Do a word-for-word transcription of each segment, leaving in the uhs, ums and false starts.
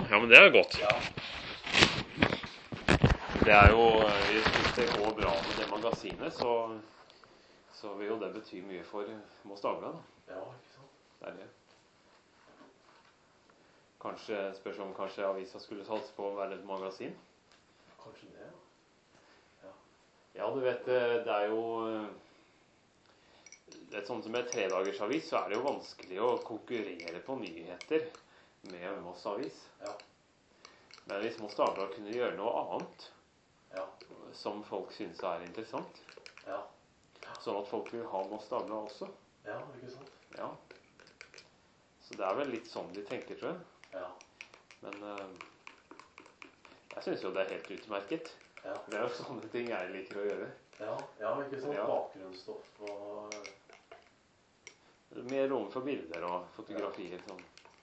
ja, men det er godt. Ja. Det er jo, hvis det går bra med det magasinet, så, så vil jo det bety mye for Moss Dagblad, da. Ja, ikke sant? Det er det. Kanskje, spørs om kanskje avisa skulle satse på å være et magasin? Kanskje det, ja. Ja, du vet, det er jo... Det er sånn som med tredagersavis, så er det jo vanskelig å konkurrere på nyheter med Moss Avis. Ja. Men hvis Moss Dagblad kunne gjøre noe annet, ja, som folk synes er interessant, ja, sånn at folk vil ha Moss Dagblad også. Ja, ikke sant? Ja. Så det er vel litt sånn de tenker, tror jeg. Ja. Men uh, jeg synes jo det er helt utmerket. Ja. Det er jo sånne ting jeg liker å gjøre. Ja, ja, ikke sant? Ja. Bakgrunnsstoff og... Mer rom for bilder og fotografier. Sånn.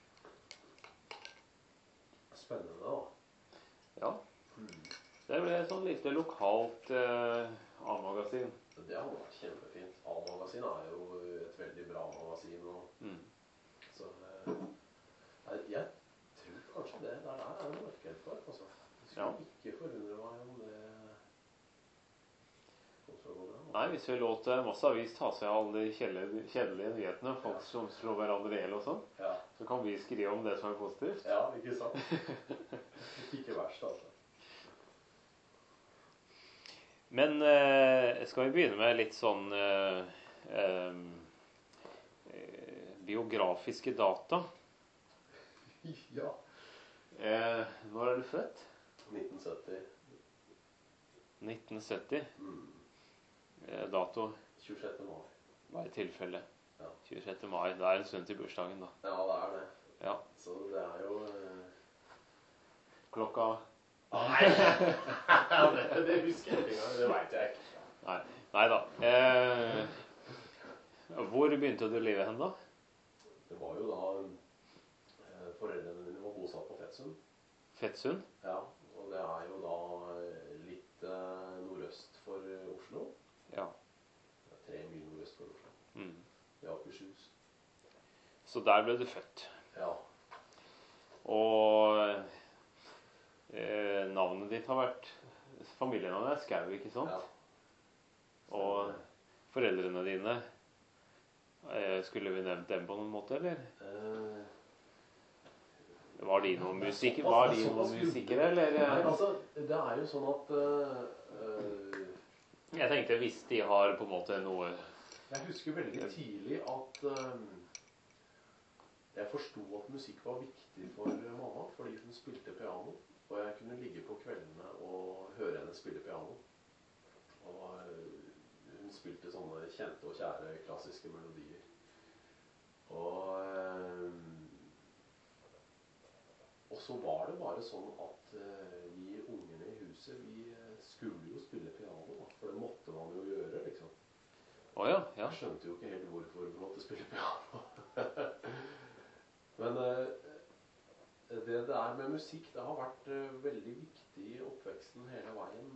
Spennende, da. Ja. Mm. Det ble et sånn lite lokalt uh, A-magasin. Det har vært kjempefint. A-magasin er jo et veldig bra magasin. Og... Mm. Så uh, jeg tror kanskje det der er en marked for. Altså. Jeg skulle Ja. ikke forundre meg om det... Nei, hvis vi låter Moss Avis ta seg av alle de kjedelige, kjedelige nyhetene, folk ja. Som slår hverandre ihjel og sånn, ja. Så kan vi skrive om det som er positivt. Ja, ikke sant? Ikke verst, altså. Men eh, skal vi begynne med litt sånn eh, eh, biografiske data? Ja. Eh, når er du født? nitten sytti. nitten sytti? Mm. Dato? tjuesjette mai. Hva er tilfellet? Ja. tjuesjette mai, det er en stund til bursdagen da. Ja, det er det. Ja. Så det er jo... Eh... Klokka? Nei! det, det husker jeg ikke engang, det vet jeg ikke. Nei, Nei da. Eh... Hvor begynte du å leve hen da? Det var jo da... Eh, foreldrene mine var bosatt på Fettsund. Fettsund? Ja, og det er jo da litt eh, nordøst for Oslo. Ja. Det er tre mil nordøst for Oslo. Mm. Det er Akershus. Så der ble du født. Ja. Og eh, navnet ditt har vært familienavnet er Skau, ikke sant? Ja. Og foreldrene dine, eh, skulle vi nevnt dem på noen måte, eller? Eh, var de noen musikere, var de noen musikere, eller? Nei, altså, det er jo sånn at... Uh, uh, Jeg tenkte hvis de har på en måte noe... Jeg husker veldig tidlig at uh, jeg forstod at musikk var viktig for mamma, fordi hun spilte piano. Og jeg kunne ligge på kveldene og høre henne spille piano. Og uh, hun spilte sånne kjente og kjære klassiske melodier. Og... Uh, Og så var det bare sånn at uh, vi ungene i huset, vi skulle jo spille piano, da, for det måtte man jo gjøre, liksom. Å ja, ja. Jeg skjønte jo ikke helt hvorfor vi måtte spille piano. Men uh, det der med musikk, det har vært uh, veldig viktig i oppveksten hele veien.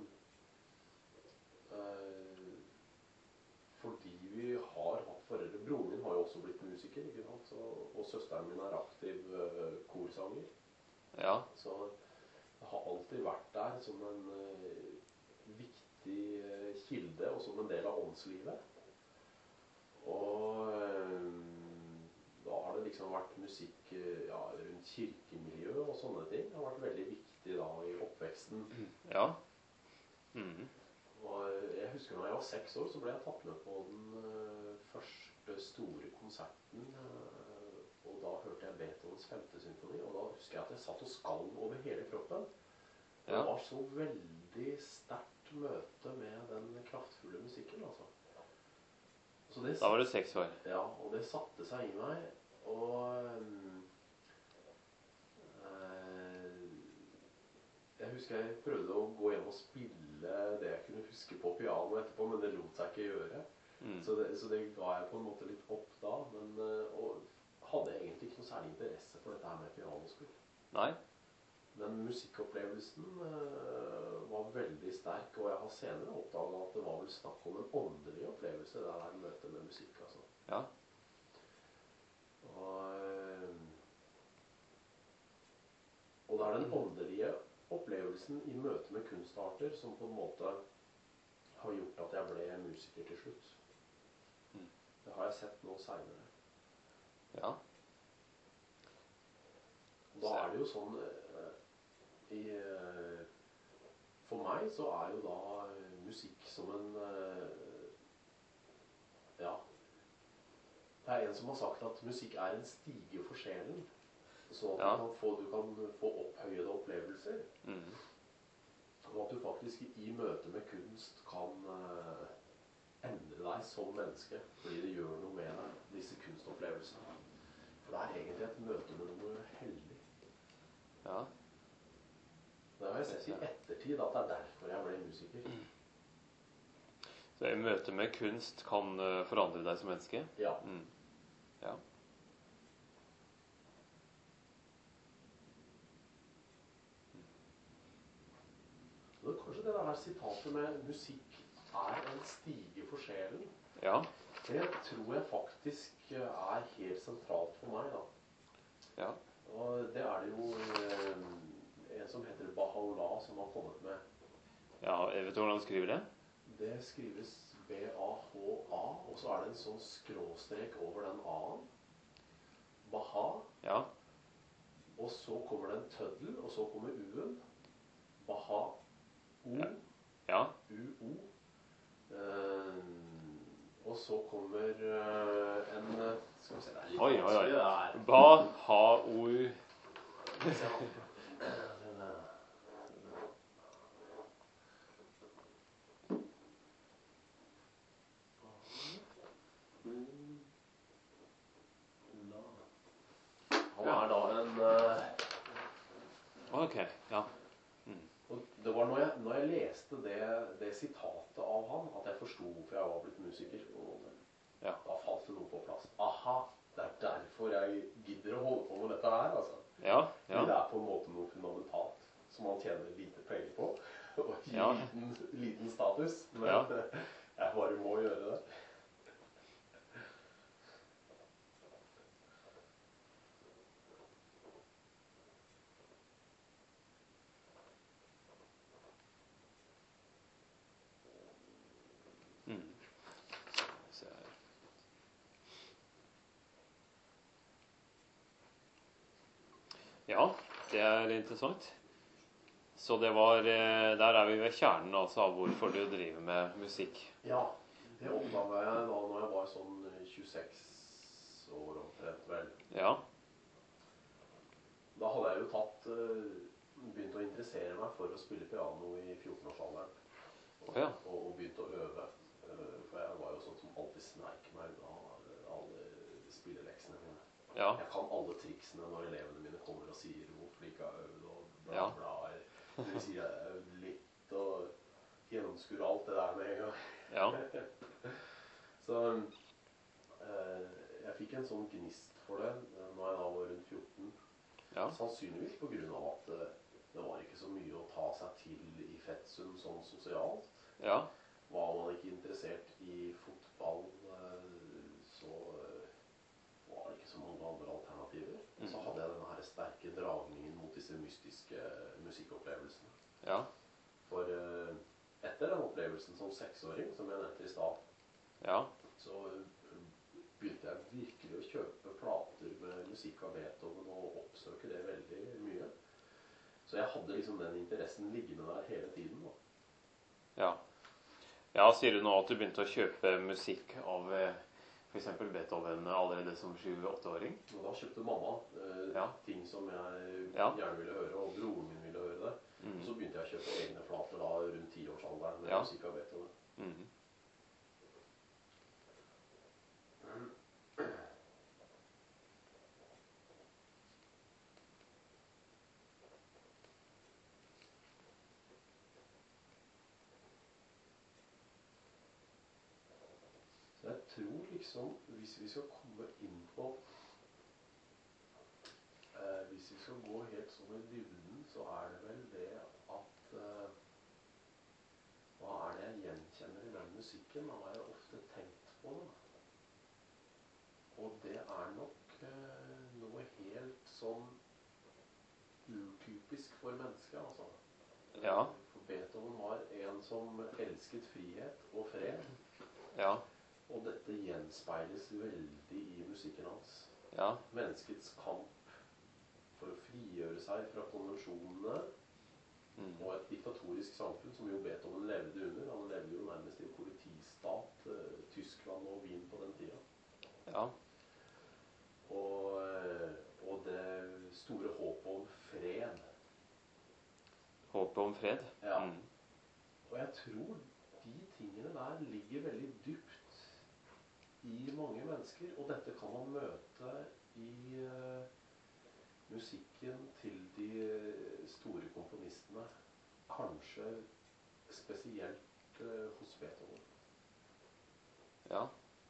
Uh, uh, fordi vi har hatt foreldre. Broren min har jo også blitt musiker, ikke sant? Så, og søsteren min er aktiv uh, korsanger. Ja. Så det har alltid vært der som en uh, viktig uh, kilde, og som en del av åndslivet. Og uh, da har det liksom vært musikk uh, ja, rundt kirkemiljø og sånne ting. Det har vært veldig viktig da i oppveksten. Ja. Mhm. Og jeg husker når jeg var seks år, så ble jeg tatt med på den uh, første store konserten, uh, og da hørte jeg Beethovens femte symfoni, og da husker jeg at jeg satt og skalv over hele kroppen. Ja. Det var så veldig sterkt møte med den kraftfulle musikken, altså. Så det, da var du seks år. Ja, og det satte seg i meg, og um, uh, jeg husker jeg prøvde å gå hjem og spille det jeg kunne huske på piano etterpå, men det lot seg ikke gjøre. Mm. Så, det, så det ga jeg på en måte litt opp da, men og hadde egentlig ikke noe særlig interesse for dette her med pianospill. Nei. Men musikkopplevelsen uh, var veldig sterk, og jeg har senere oppdaget at det var vel snakk om en åndelig opplevelse, det der møtet med musikk, altså. Ja. Og... Uh, var den åndelige opplevelsen i møte med kunstarter som på en måte har gjort at jeg ble musiker til slutt. Mm. Det har jeg sett nå senere. Ja. Da er det jo sånn eh, i, eh, for meg så er jo da eh, musikk som en eh, ja, det er en som har sagt at musikk er en stige for sjelen, så at Ja. du, kan få, du kan få opphøyede opplevelser, Mm. og at du faktisk i møte med kunst kan eh, endre deg som menneske, fordi det gjør noe med deg, disse kunstopplevelsene. For det er egentlig et møte med noe heldig. Ja. Det har jeg sett i ettertid at det er derfor jeg ble musiker. Så i møte med kunst kan uh, forandre deg som menneske? Ja. Mm. Ja. Det er kanskje det der sitatet med musikk er en stige for sjelen. Ja. Det tror jeg faktisk er helt sentralt for meg da. Ja. Og det er det jo eh, en som heter Baha'u'llah som har kommet med. Ja, jeg vet du hvordan du skriver det? Det skrives B A H A, og så er det en sånn skråstrek over den A-en. Baha. Ja. Og så kommer det en tøddel, og så kommer U-en. Baha. O. Ja. U-O. Eh, og så kommer eh, en eh, skal vi se, det er litt Oi, oi, oi. vanskelig det her. Ba-ha-o-u. Han er da en eh, Ok, ja. og det var når jeg, når jeg leste det, det sitatet av han at jeg forsto hvorfor jeg var blitt musiker på en måte. Ja. Da falt det noe på plass. Aha, det er derfor jeg gidder å holde på med dette her, altså. Ja, Fordi ja. det er på en måte noe fundamentalt som man tjener lite penger på, og gir Ja. liten, liten status, men Ja. jeg bare må gjøre det. Mm. Se her. Ja, det er interessant. Så det var, eh, der er vi ved kjernen altså, av hvorfor du driver med musikk. Ja, det oppdaget jeg da når jeg var sånn tjueseks år omtrent vel. Ja, Da hadde jeg jo tatt, eh, begynt å interessere meg for å spille piano i fjorten-årsalderen. Og, ja. og, og begynt å øve. Eh, For jeg var jo sånn som alltid sneik meg unna alle spilleleksene mine. Ja, Jeg kan alle triksene når elevene mine kommer og sier hvorfor de ikke har øvd og bla Ja. bla. Det vil si jeg har øvd litt og gjennomskuer alt det der med en gang. ja, Så eh, jeg fikk en sånn gnist for det eh, når jeg da var rundt fjorten. ja, Sannsynligvis på grunn av at eh, det var ikke så mye å ta seg til i Fetsund sånn sosialt. ja, Var man ikke interessert i fotball, eh, så eh, var det ikke så mange andre alternativer. Og så Mhm. hadde jeg denne her sterke dragningen mot disse mystiske musikkopplevelsene. ja, For eh, etter den opplevelsen som seksåring, som jeg nevnte i stad, ja, så eh, begynte jeg virkelig å kjøpe plater med musikk av Beethoven og oppsøke det veldig mye. Så jeg hadde liksom den interessen liggende der hele tiden da. ja. Ja, sier du nå at du begynte å kjøpe musikk av eh, for eksempel Beethoven allerede som sju-åtte-åring? Og da kjøpte mamma eh, Ja. ting som jeg Ja. gjerne ville høre, og broren min ville høre det. Mm. Og så begynte jeg å kjøpe egne plater da rundt tiårsalderen med Ja. musikk av Beethoven. Mhm. Så jeg tror liksom, hvis vi skal komme inn på, eh, hvis vi skal gå helt sånn i dybden, så er det vel det at, eh, hva er det jeg gjenkjenner i den musikken? Da har jeg ofte tenkt på det. Og det er nok eh, noe helt sånn utypisk for mennesket, altså. Ja. For Beethoven var en som elsket frihet og fred. Ja. Og dette gjenspeiles veldig i musikken hans. Ja. Menneskets kamp for å frigjøre seg fra konvensjonene Mm. og et diktatorisk samfunn som jo Beethoven levde under. Han levde jo nærmest i en politistat, eh, Tyskland og Wien på den tida. Ja. Og, eh, og det store håpet om fred. Håpet om fred. Ja. Mm. Og jeg tror de tingene der ligger veldig dypt i mange mennesker, og dette kan man møte i uh, musikken til de store komponistene, kanskje spesielt uh, hos Beethoven. Ja.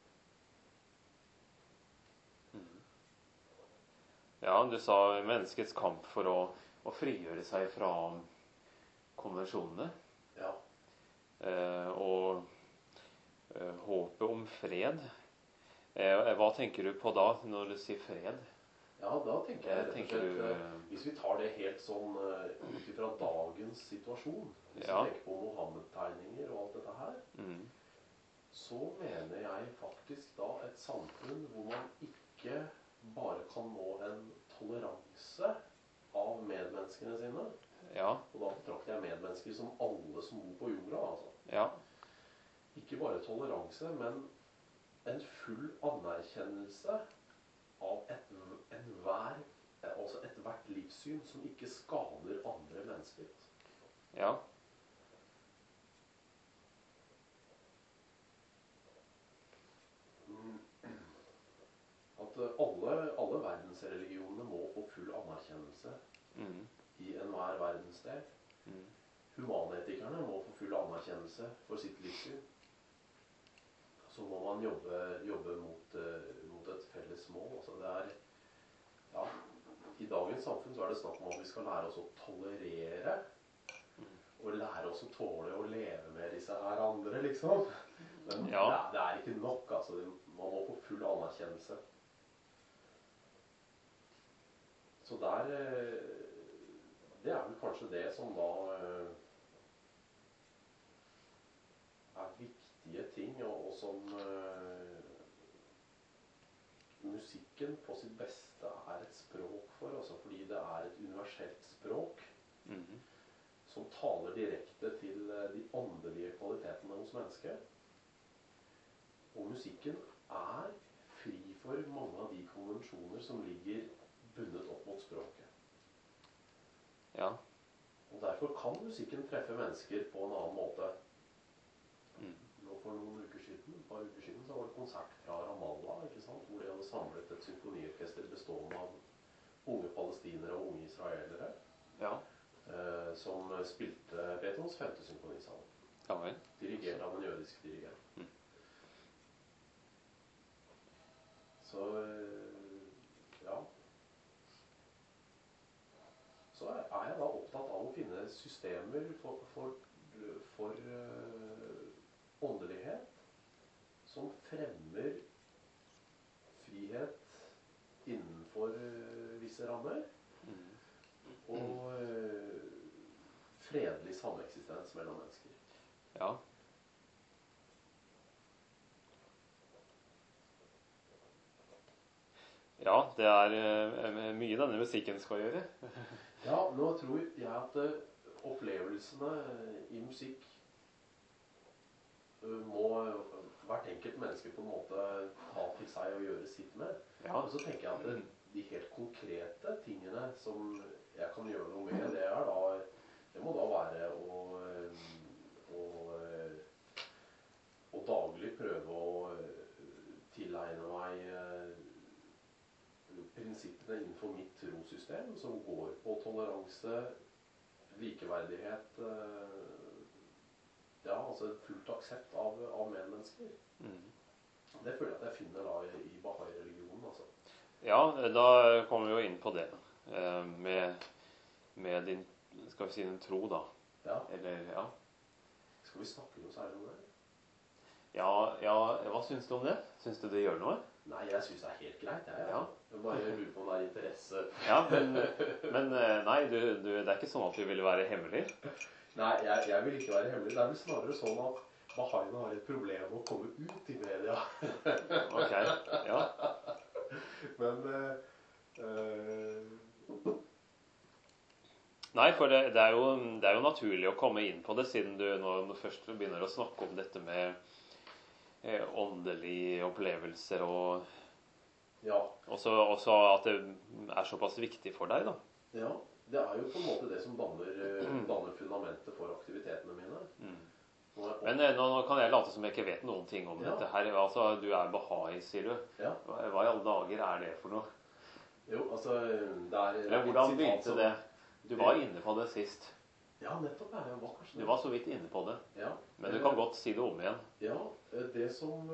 Mm. Ja, du sa menneskets kamp for å, å frigjøre seg fra konvensjonene. Ja. Eh, og eh, håpet om fred. Eh, hva tenker du på da, når du sier fred? Ja, da tenker jeg rett og Tenker slett, du, eh, hvis vi tar det helt sånn uh, ut ifra dagens situasjon, hvis Ja. vi tenker på Mohammed-tegninger og alt dette her, Mm. så mener jeg faktisk da et samfunn hvor man ikke bare kan nå en toleranse av medmenneskene sine. Ja. Og da betrakter jeg medmennesker som alle som bor på jorda, altså. Ja. Ikke bare toleranse, men en full anerkjennelse av et, enhver, altså et hvert livssyn som ikke skader andre mennesker. Ja. At alle, alle verdensreligionene må få full anerkjennelse Mm. i enhver verdensdel. Mm. Humanetikerne må få full anerkjennelse for sitt livssyn. Så må man jobbe, jobbe mot, uh, mot et felles mål. Altså det er, ja, i dagens samfunn så er det snakk om at vi skal lære oss å tolerere, og lære oss å tåle å leve med disse her andre, liksom. Men Ja. det, er, det er ikke nok, altså. Man må få full anerkjennelse. Så der, det er vel kanskje det som da er viktige ting, og, og som uh, musikken på sitt beste er et språk for, altså fordi det er et universelt språk Mm. som taler direkte til de åndelige kvalitetene hos mennesket. Og musikken er fri for mange av de konvensjoner som ligger bundet opp mot språket. Ja. Og derfor kan musikken treffe mennesker på en annen måte. Mm. Nå for noen uker siden, et par uker siden så var det konsert fra Ramallah, ikke sant? Hvor de hadde samlet et symfoniorkester bestående av unge palestinere og unge israelere. Ja. Eh, som spilte Beethovens femte symfonisal. Ja vel. Dirigert av en jødisk dirigent. Mm. Så ja. Så er jeg da opptatt av å finne systemer for, for, for uh, åndelighet som fremmer frihet innenfor uh, visse rammer, Mm. og uh, fredelig sameksistens mellom mennesker. Ja. Ja, det er eh, mye denne musikken skal gjøre. Ja, nå tror jeg at uh, opplevelsene i musikk uh, må hvert enkelt menneske på en måte ta til seg og gjøre sitt med. Ja. Og så tenker jeg at det, de helt konkrete tingene som jeg kan gjøre noe med, det er da, det må da være å, å, å daglig prøve å tilegne meg prinsippene innenfor mitt trosystem, som går på toleranse, likeverdighet, ja, altså fullt aksept av, av medmennesker. Mm. Det føler jeg at jeg finner da i, i Bahá'í-religionen, altså. Ja, da kommer vi jo inn på det. Eh, med, med din, skal vi si, din tro, da. Ja. Eller, ja. Skal vi snakke noe særlig om det? Ja, ja, hva syns du om det? Syns du det gjør noe? Nei, jeg synes det er helt greit, jeg. Ja. Jeg bare lurer på om det er interesse. Ja, men, men nei, du, du, det er ikke sånn at du vil være hemmelig? Nei, jeg, jeg vil ikke være hemmelig. Det er vel snarere sånn at bahaiene har et problem med å komme ut i media. Ok, ja. Men uh, uh, Nei, for det, det, er jo, det er jo naturlig å komme inn på det, siden du nå først begynner å snakke om dette med eh, åndelige opplevelser, og ja. også, også at det er såpass viktig for deg, da. Ja, det er jo på en måte det som danner, danner fundamentet for aktivitetene mine. Mm. Og, Men eh, nå, nå kan jeg late som jeg ikke vet noen ting om ja. dette her. Altså, du er bahai, sier du. Ja. Hva, hva i alle dager er det for noe? Jo, altså, det er... Eller hvordan begynte det? Du var inne på det sist. Ja, nettopp er jeg var kanskje det. Du var så vidt inne på det. Ja. Men du kan godt si det om igjen. Ja, det som...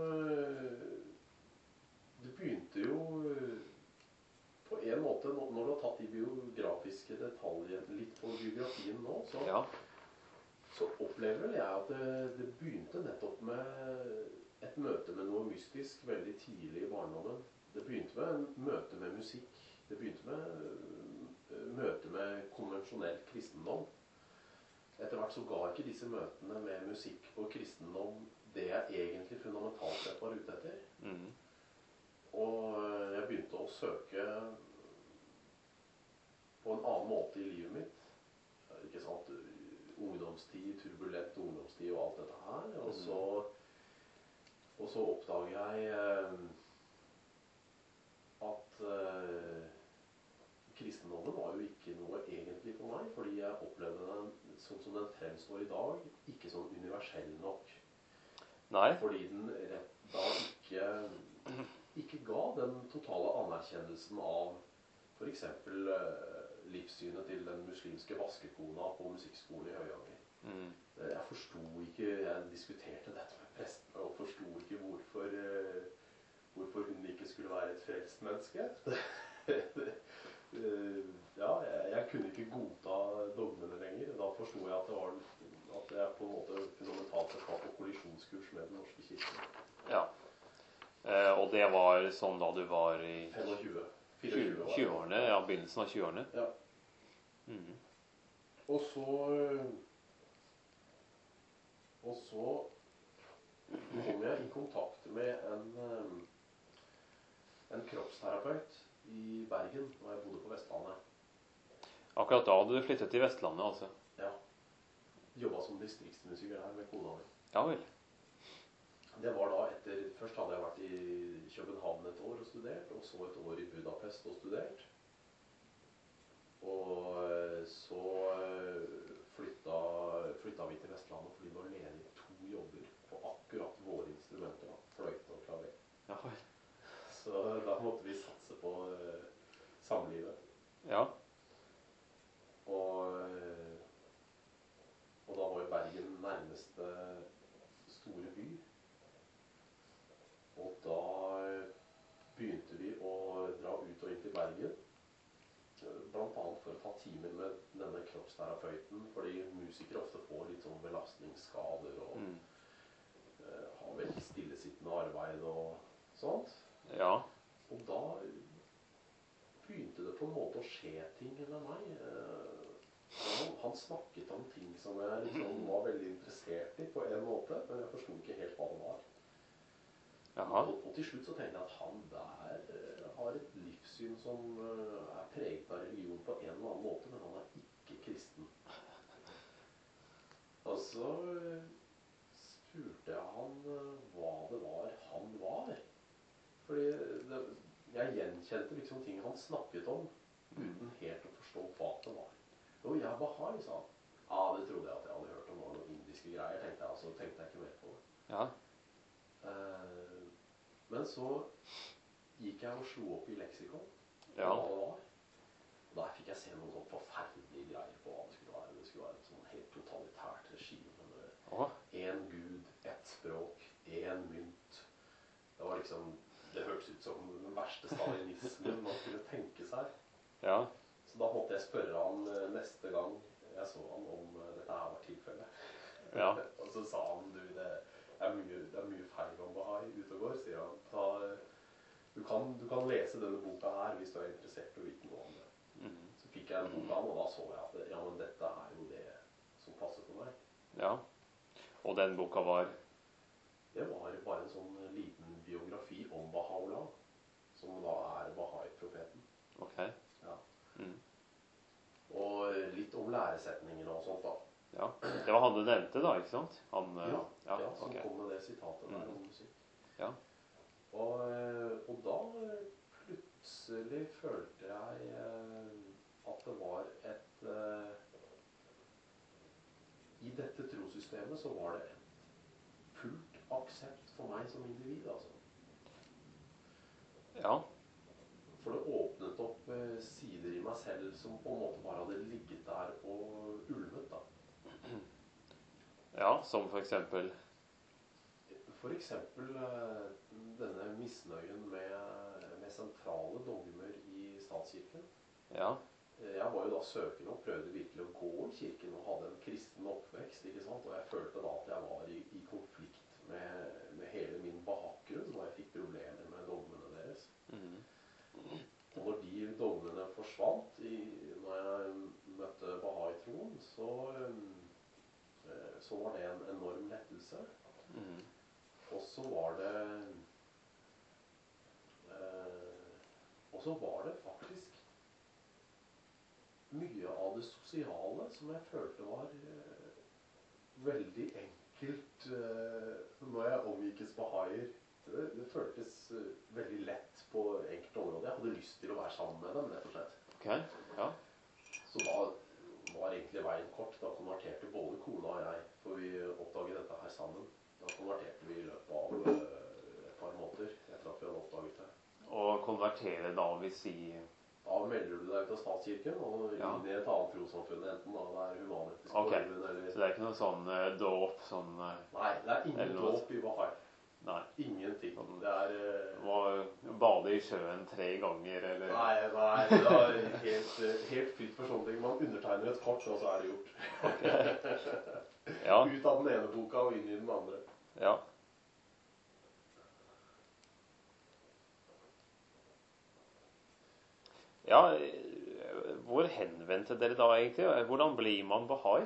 Det begynte jo på en måte, når du har tatt de biografiske detaljene litt på biografien nå, så, Ja. så opplever vel jeg at det, det begynte nettopp med et møte med noe mystisk veldig tidlig i barndommen. Det begynte med en møte med musikk. Det begynte med møte med konvensjonell kristendom. Etter hvert så ga ikke disse møtene med musikk og kristendom det jeg egentlig fundamentalt sett var ute etter. Mm. Og jeg begynte å søke på en annen måte i livet mitt. Ikke sant? Ungdomstid, turbulent ungdomstid og alt dette her. Og så, og så oppdager jeg at uh, kristendommen var jo ikke noe egentlig for meg, fordi jeg opplevde den sånn som den fremstår i dag, ikke sånn universell nok. Nei. Fordi den rett da ikke, ikke ga den totale anerkjennelsen av for eksempel uh, livssynet til den muslimske vaskekona på musikkskolen i Høyanger. Mm. Jeg forstod ikke, jeg diskuterte dette med presten, og forstod ikke hvorfor, uh, hvorfor hun ikke skulle være et frelst menneske. Ja, jeg, jeg kunne ikke godta dogmene lenger. Da forstod jeg at det var at jeg på en måte fundamentalt sett var på kollisjonskurs med den norske kirken. Ja. Eh, og det var sånn da du var i femogtjue. fireogtjue tjue-årene, ja, begynnelsen av tjue-årene. Ja. Mm. Og så Og så kom jeg i kontakt med en en kroppsterapeut i Bergen, når jeg bodde på Vestlandet. Akkurat da hadde du flyttet til Vestlandet, altså? Ja. Jobbet som distriktsmusiker her med kona mi. Ja vel. Det var da etter, først hadde jeg vært i København et år og studert, og så et år i Budapest og studert. Og så flytta, flytta vi til Vestlandet, fordi vi var ledige i to jobber på akkurat våre instrumenter, da, fløyte og klaver. Ja vel. Så da måtte vi satse på uh, samlivet. Ja. Og, uh, og da var jo Bergen nærmeste store by. Og da begynte vi å dra ut og inn til Bergen. Blant annet for å ta timen med denne kroppsterapeuten, fordi musikere ofte får litt sånn belastningsskader og Mm. uh, har veldig stillesittende arbeid og sånt. Ja. Og da begynte det på en måte å skje ting med meg. Han, han snakket om ting som jeg liksom var veldig interessert i på en måte, men jeg forstod ikke helt hva det var. Jaha. Og, og til slutt så tenkte jeg at han der har et livssyn som er preget av religion på en eller annen måte, men han er ikke kristen. Og så spurte jeg han hva det var han var. Fordi det, jeg gjenkjente liksom ting han snakket om, uten helt å forstå hva det var. Jo, jeg er bahai, sa han. Ja, det trodde jeg at jeg hadde hørt om var noen indiske greier, tenkte jeg, så tenkte jeg ikke mer på det. Ja. Eh, men så gikk jeg og slo opp i leksikon, Ja. hva det var. Og der fikk jeg se noen sånn forferdelige greier på hva det skulle være. Det skulle være et sånn helt totalitært regime med en gud, ett språk, en mynt. Det var liksom... Det hørtes ut som den verste stalinismen man kunne tenke seg. Ja. Så da måtte jeg spørre han neste gang jeg så han om dette her var tilfellet. Ja. Og så sa han, du, det er mye, det er mye feil om bahai ute og går, sier han. Ta, kan, du kan lese denne boka her hvis du er interessert i å vite noe om det. Mm. Så fikk jeg en bok av den, og da så jeg at ja, men dette er jo det som passer for meg. Ja. Og den boka var? Det var bare en sånn liten biografi om Baha'u'llah, som da er Baha'i-profeten. Ok. Ja. Mm. Og litt om læresetningene og sånt da. Ja, det var han du nevnte da, ikke sant? Han, Ja, ja, ja, som ok. kom med det sitatet der Mm. om musikk. Ja. Og, og da plutselig følte jeg at det var et i dette trossystemet så var det fullt aksept for meg som individ, altså. Ja. For det åpnet opp sider i meg selv som på en måte bare hadde ligget der og ulmet da. Ja, som for eksempel? For eksempel denne misnøyen med, med sentrale dogmer i statskirken. Ja. Jeg var jo da søkende og prøvde virkelig å gå i kirken og hadde en kristen oppvekst, ikke sant? Og jeg følte da at jeg var i, i konflikt med, med hele min bakgrunn, og jeg fikk problemer med dogmene deres. Mm. Og når de dogmene forsvant, i, når jeg møtte Baha'i-troen, så, så var det en enorm lettelse. Mm. Og så var det eh, og så var det faktisk mye av det sosiale som jeg følte var eh, veldig enkelt eh, når jeg omgikkes Baha'ier. Det, det føltes eh, veldig lett på enkelte områder. Jeg hadde lyst til å være sammen med dem, rett og slett. Ok, ja. Så da var egentlig veien kort. Da konverterte både kona og jeg, for vi oppdaget dette her sammen. Da konverterte vi i løpet av eh, et par måneder etter at vi hadde oppdaget det. Og konvertere da vil si? Da melder du deg ut av statskirken og Ja. inn i et annet trossamfunn, enten da det er humanetisk okay. forbund eller... Så det er ikke noe sånn uh, dåp, sånn... Uh, Nei, det er ingen dåp i Baha'i. Nei. Ingenting. Sånn, det er... Uh, må bade i sjøen tre ganger, eller... Nei, nei, det er helt, helt fritt for sånne ting. Man undertegner et kort, og så er det gjort. Okay. Ja. Ut av den ene boka og inn i den andre. Ja. Ja, hvor henvendte dere da egentlig? Hvordan blir man Baha'i?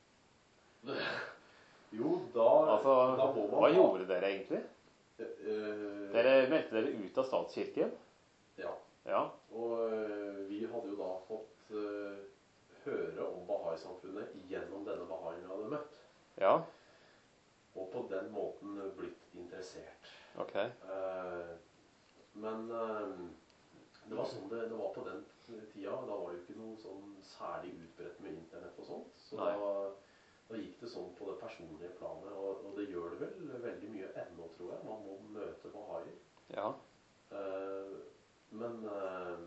Jo, da, altså, da må man... Hva gjorde dere egentlig? Uh, dere meldte dere ut av statskirken? Ja. Ja. Og uh, vi hadde jo da fått uh, høre om Baha'i-samfunnet gjennom denne Baha'ien vi hadde møtt. Ja. Og på den måten blitt interessert. Ok. Uh, men... Uh, Det var sånn det, det var på den tida. Da var det jo ikke noe sånn særlig utbredt med internett og sånt. Så da, da gikk det sånn på det personlige planet. Og, og det gjør det vel veldig mye ennå, tror jeg. Man må møte Baha'i. Ja. Uh, men uh,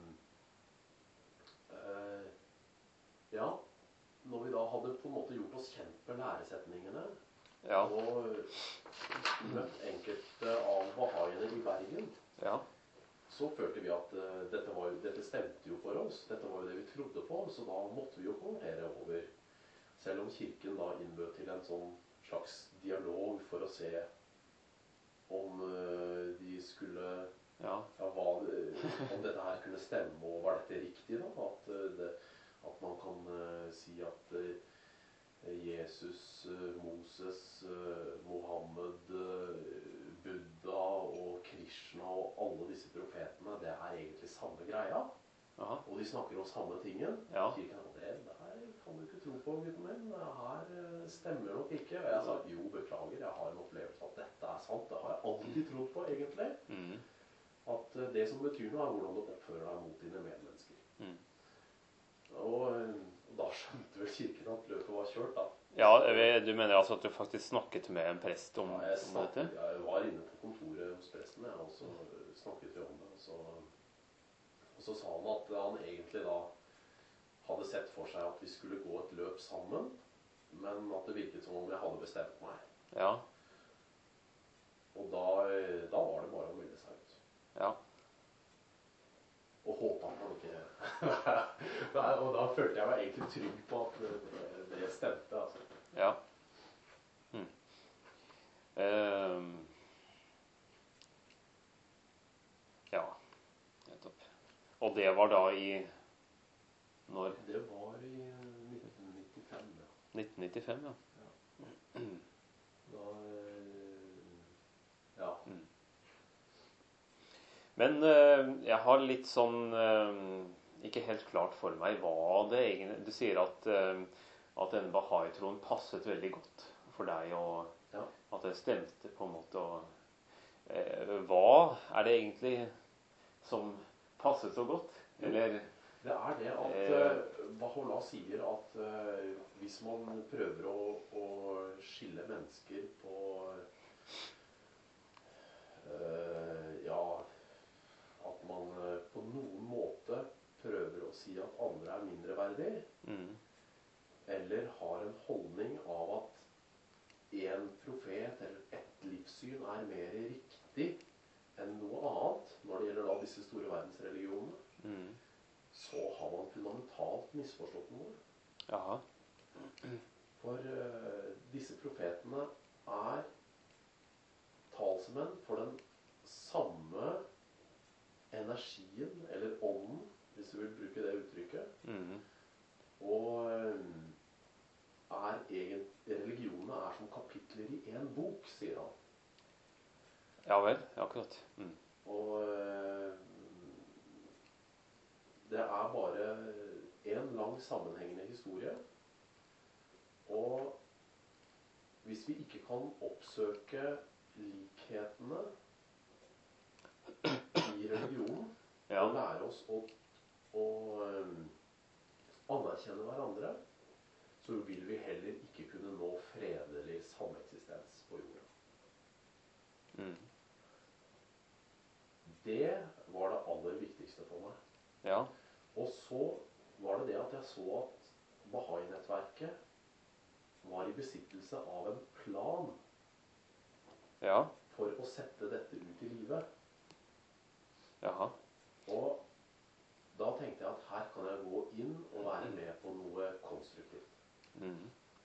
uh, ja, når vi da hadde på en måte gjort oss kjent med læresetningene, ja. Og møtt enkelte av Baha'iene i Bergen, ja. Så følte vi at uh, dette, var, dette stemte jo for oss. Dette var jo det vi trodde på, så da måtte vi jo konvertere over. Selv om kirken da innbød til en sånn slags dialog for å se om uh, de skulle... Ja. Ja, hva, om dette her kunne stemme, og var dette riktig da? At, uh, det, at man kan uh, si at uh, Jesus, uh, Moses, uh, Mohammed, uh, Buddha og Krishna og alle disse profetene, det er egentlig samme greia. Aha. Og de snakker om samme tingen. Ja. Kirken, det der kan du ikke tro på, gutten min. Det her stemmer nok ikke. Og jeg sa, jo, beklager, jeg har en opplevelse at dette er sant. Det har jeg alltid trodd på, egentlig. Mm. At det som betyr noe er hvordan du oppfører deg mot dine medmennesker. Mm. Og, og da skjønte vel kirken at løpet var kjørt, da. Ja, du mener altså at du faktisk snakket med en prest om, ja, jeg snakket, om dette? Jeg var inne på kontoret hos presten, jeg, og så snakket vi om det. Og så, og så sa han at han egentlig da hadde sett for seg at vi skulle gå et løp sammen, men at det virket som om jeg hadde bestemt meg. Ja. Og da, da var det bare å melde seg ut. Ja. Og håpet at man ikke... og da følte jeg meg egentlig trygg på at det, det stemte, altså. Ja. Hmm. Um. Ja. og det var da i når? Det var i nitten nittifem, ja. nitten nittifem, ja. Ja. Da, eh, ja. Mm. Men eh, jeg har litt sånn eh, ikke helt klart for meg hva det egentlig. Du sier at, eh, at denne Bahá'í-troen passet veldig godt for deg, og Ja. at det stemte på en måte. Og, eh, hva er det egentlig som passet så godt? Eller Det er det at eh, uh, Baha'u'llah sier at uh, hvis man prøver å, å skille mennesker på uh, ja, at man uh, på noen måte prøver å si at andre er mindreverdig, mm, eller har en holdning av at en profet eller ett livssyn er mer riktig enn noe annet, når det gjelder da disse store verdensreligionene, mm, så har man fundamentalt misforstått noe. jaha. For uh, disse profetene er talsmenn for den samme energien, eller ånden, hvis du vil bruke det uttrykket. Mm, Og um, er egentlig, religionene er som kapitler i en bok, sier han. ja vel, akkurat. Mm, Og uh, det er bare en lang sammenhengende historie. Og hvis vi ikke kan oppsøke likhetene i religionen, ja. og lære oss å, å um, anerkjenne hverandre, så vil vi heller ikke kunne nå fredelig sameksistens på jorda. Mm, Det var det aller viktigste for meg. ja. Og så var det det at jeg så at Bahá'í-nettverket var i besittelse av en plan Ja. for å sette dette ut i livet. Jaha. Og da tenkte jeg at her kan jeg gå inn og være med på noe konstruktivt. Mm,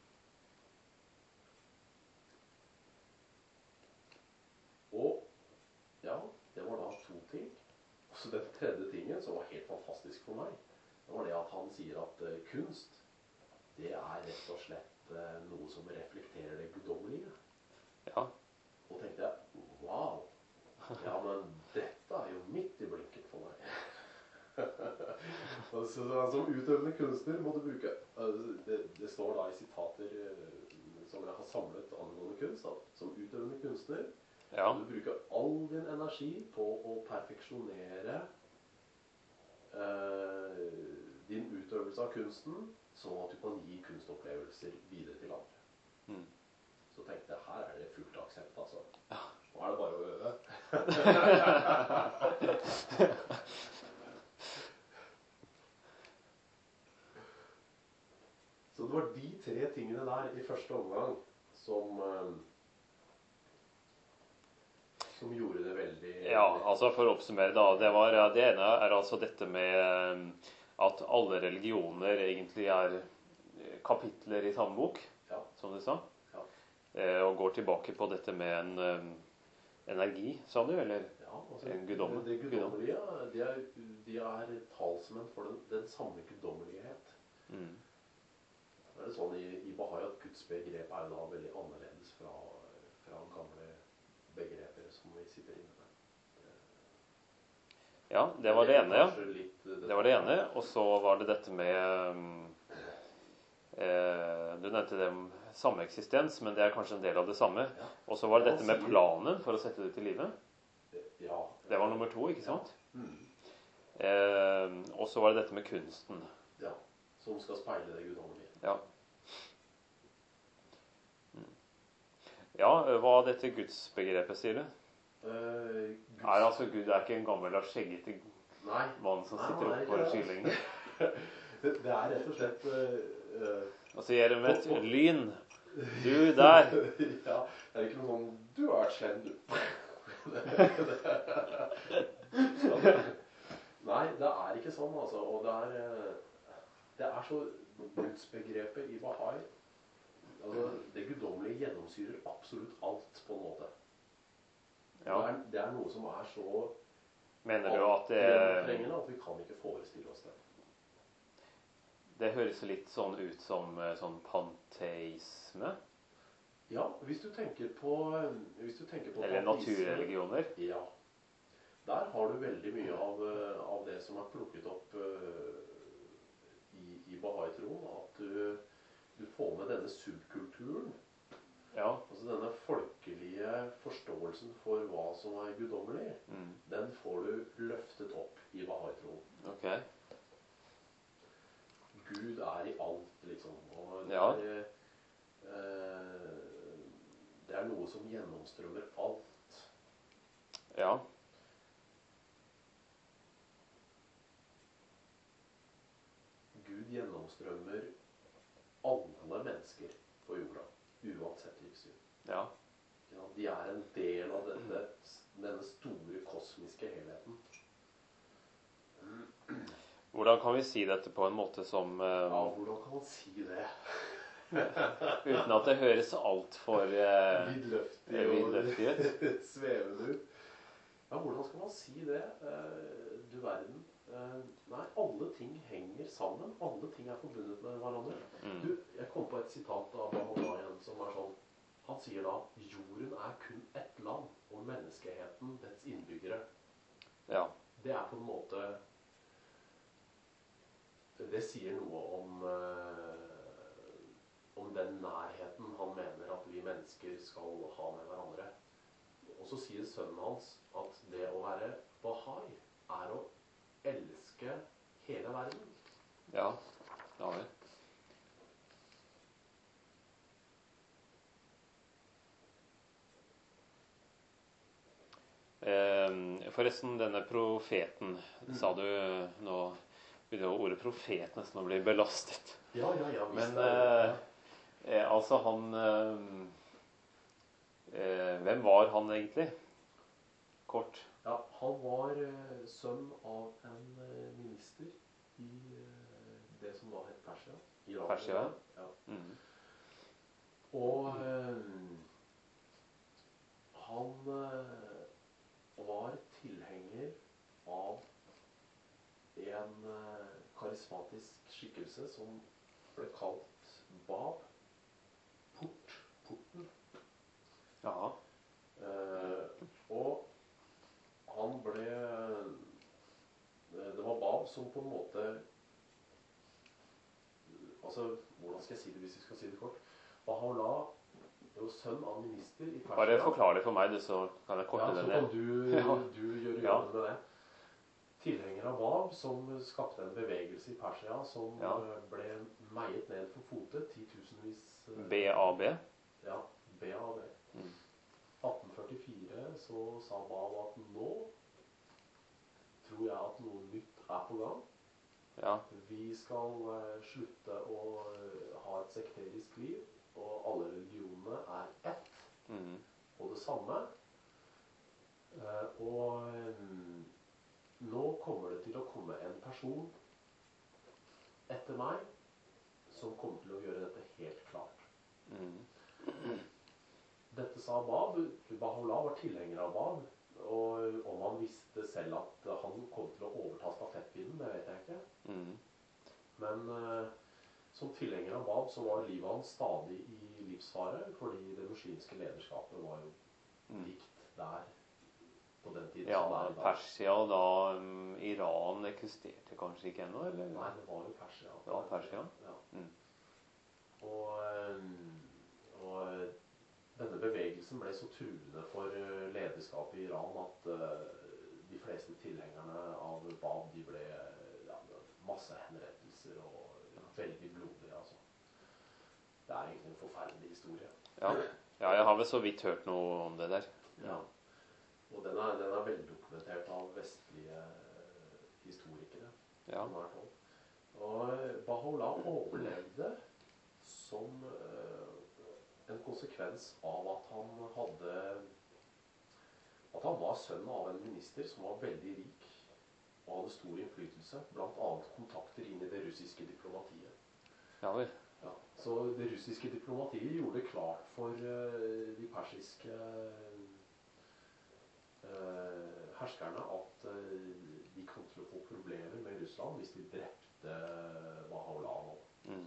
Og ja, det var da to ting. Og så den tredje tingen som var helt fantastisk for meg, det var det at han sier at uh, kunst, det er rett og slett uh, noe som reflekterer det guddommelige. ja. Og tenkte jeg, wow, ja, men dette er jo midt i blinken for meg. Og så, som utøvende kunstner må du bruke, uh, det, det står da i sitater uh, som jeg har samlet angående kunst, at som utøvende kunstner, Ja. du bruker all din energi på å perfeksjonere uh, din utøvelse av kunsten, sånn at du kan gi kunstopplevelser videre til andre. Mm. Så tenkte jeg, her er det fullt aksept, altså. Nå er det bare å øve. Så det var de tre tingene der i første omgang som, uh, som gjorde det veldig... Ja, altså for å oppsummere da, det, var, det ene er altså dette med eh, at alle religioner egentlig er eh, kapitler i samme bok, Ja. som du sa, Ja. eh, og går tilbake på dette med en eh, energi, sa du, eller? Ja, altså, En guddomme- det guddommelige, de er, de er talsmenn for den, den samme guddommelighet. Mm. Det er det sånn i, i Bahá'í at Guds begrep er da veldig annerledes fra, fra gamle begreper som vi sitter inne med. Ja, det var det ene, ja. Kanskje litt, uh, Det var det ene, og så var det dette med um, eh, du nevnte det om sameksistens, men det er kanskje en del av det samme. Ja. Og så var det dette med planen for å sette det til livet. Ja. Det var nummer to, ikke sant? Mm. Eh, og så var det dette med kunsten. Ja, som skal speile det guddommelige. Ja. Mm. Ja, hva er dette gudsbegrepet, sier du? Uh, Guds... Er altså Gud er ikke en gammel og skjeggete Nei. mann som Nei, sitter han er oppe på ikke det. skylingen? det, det er rett og slett uh, uh, Og så gjør de et lyn. Du der. Ja, det er ikke noe sånn, du er et slem, du. Nei, det er ikke sånn, altså. Og det er, uh, det er så gudsbegrepet i Bahá'í. Altså, det guddommelige gjennomsyrer absolutt alt på en måte. Ja. Det, er, det er noe som er så Mener du at det Gjennomtrengende at vi kan ikke forestille oss det. Det høres litt sånn ut som sånn panteisme? Ja, hvis du tenker på, hvis du tenker på eller naturreligioner? Ja. Der har du veldig mye av, av det som er plukket opp uh, i, i Bahá'í-troen, at du, du får med denne subkulturen. Ja. Altså denne folkelige forståelsen for hva som er guddommelig, mm. den får du løftet opp i Bahá'í-troen. Okay. Gud er i alt, liksom. Og det, ja. er, uh, det er noe som gjennomstrømmer alt. Ja. Gud gjennomstrømmer alle mennesker på jorda, uansett livssyn. Ja. Ja, de er en del av dette, denne store kosmiske helheten. Hvordan kan vi si dette på en måte som... Uh, ja, hvordan kan man si det? uten at det høres alt for uh, vidløftig og svevende ut. Ja, hvordan skal man si det? Uh, du verden. Uh, nei, alle ting henger sammen. Alle ting er forbundet med hverandre. Mm. Du, jeg kom på et sitat av Bahá'í som er sånn. Han sier da, jorden er kun ett land, og menneskeheten dets innbyggere. Ja. Det er på en måte, det sier noe om, uh, om den nærheten han mener at vi mennesker skal ha med hverandre. Og så sier sønnen hans at det å være Bahá'í er å elske hele verden. Ja, ja vel. Forresten, denne profeten, mm. sa du nå, begynner ordet profet nesten å bli belastet. Ja, ja, ja. Men eh, eh, altså han, eh, hvem var han egentlig? Kort. Ja, han var eh, sønn av en eh, minister i eh, det som da het Persia. Iran. Persia? Ja. Mm. Og eh, han eh, var tilhenger av en eh, karismatisk skikkelse som ble kalt Bab. Port. Porten. Ja. Eh, og han ble, det var Bab som på en måte, altså, hvordan skal jeg si det hvis jeg skal si det kort? Baha'u'llah, det var sønn av minister i Persia. Bare forklar det for meg, så kan jeg korte ja, det ned. Ja, så kan du, ja. du gjøre jobben ja. med det. Tilhenger av Bab, som skapte en bevegelse i Persia, som ja. ble meiet ned for fote, titusenvis... B A B? Ja, B A B. Mm. atten førtifire så sa Bab at nå tror jeg at noe nytt er på gang. Ja. Vi skal uh, slutte å uh, ha et sekterisk liv, og alle religionene er ett mm. og det samme. Uh, og um, nå kommer det til å komme en person etter meg som kommer til å gjøre dette helt klart. Mm. Dette sa Bab. Baha'u'llah var tilhenger av Bab, og om han visste selv at han kom til å overta stafettpinnen, det vet jeg ikke. Mm. Men uh, som tilhenger av Bab så var livet hans stadig i livsfare, fordi det muslimske lederskapet var jo mm. likt der på den tiden. Ja, Persia da, um, Iran eksisterte kanskje ikke ennå, eller? Nei, det var jo Persia. Ja, Persia. Ja. Mm. Og, um, og denne bevegelsen ble så truende for lederskapet i Iran at uh, de fleste tilhengerne av Bab, de ble ja, masse henrettelser og veldig blodige, altså. Det er egentlig en forferdelig historie. Ja, ja jeg har vel så vidt hørt noe om det der. Ja, og den er, den er veldokumentert av vestlige historikere. Ja. Og Baha'u'llah overlevde som uh, en konsekvens av at han hadde at han var sønn av en minister som var veldig rik og hadde stor innflytelse, blant annet kontakter inn i det russiske diplomatiet. Ja vel. Ja, så det russiske diplomatiet gjorde det klart for uh, de persiske uh, herskerne at eh, de kom til å få problemer med Russland hvis de drepte Baha'u'llah nå. Mm.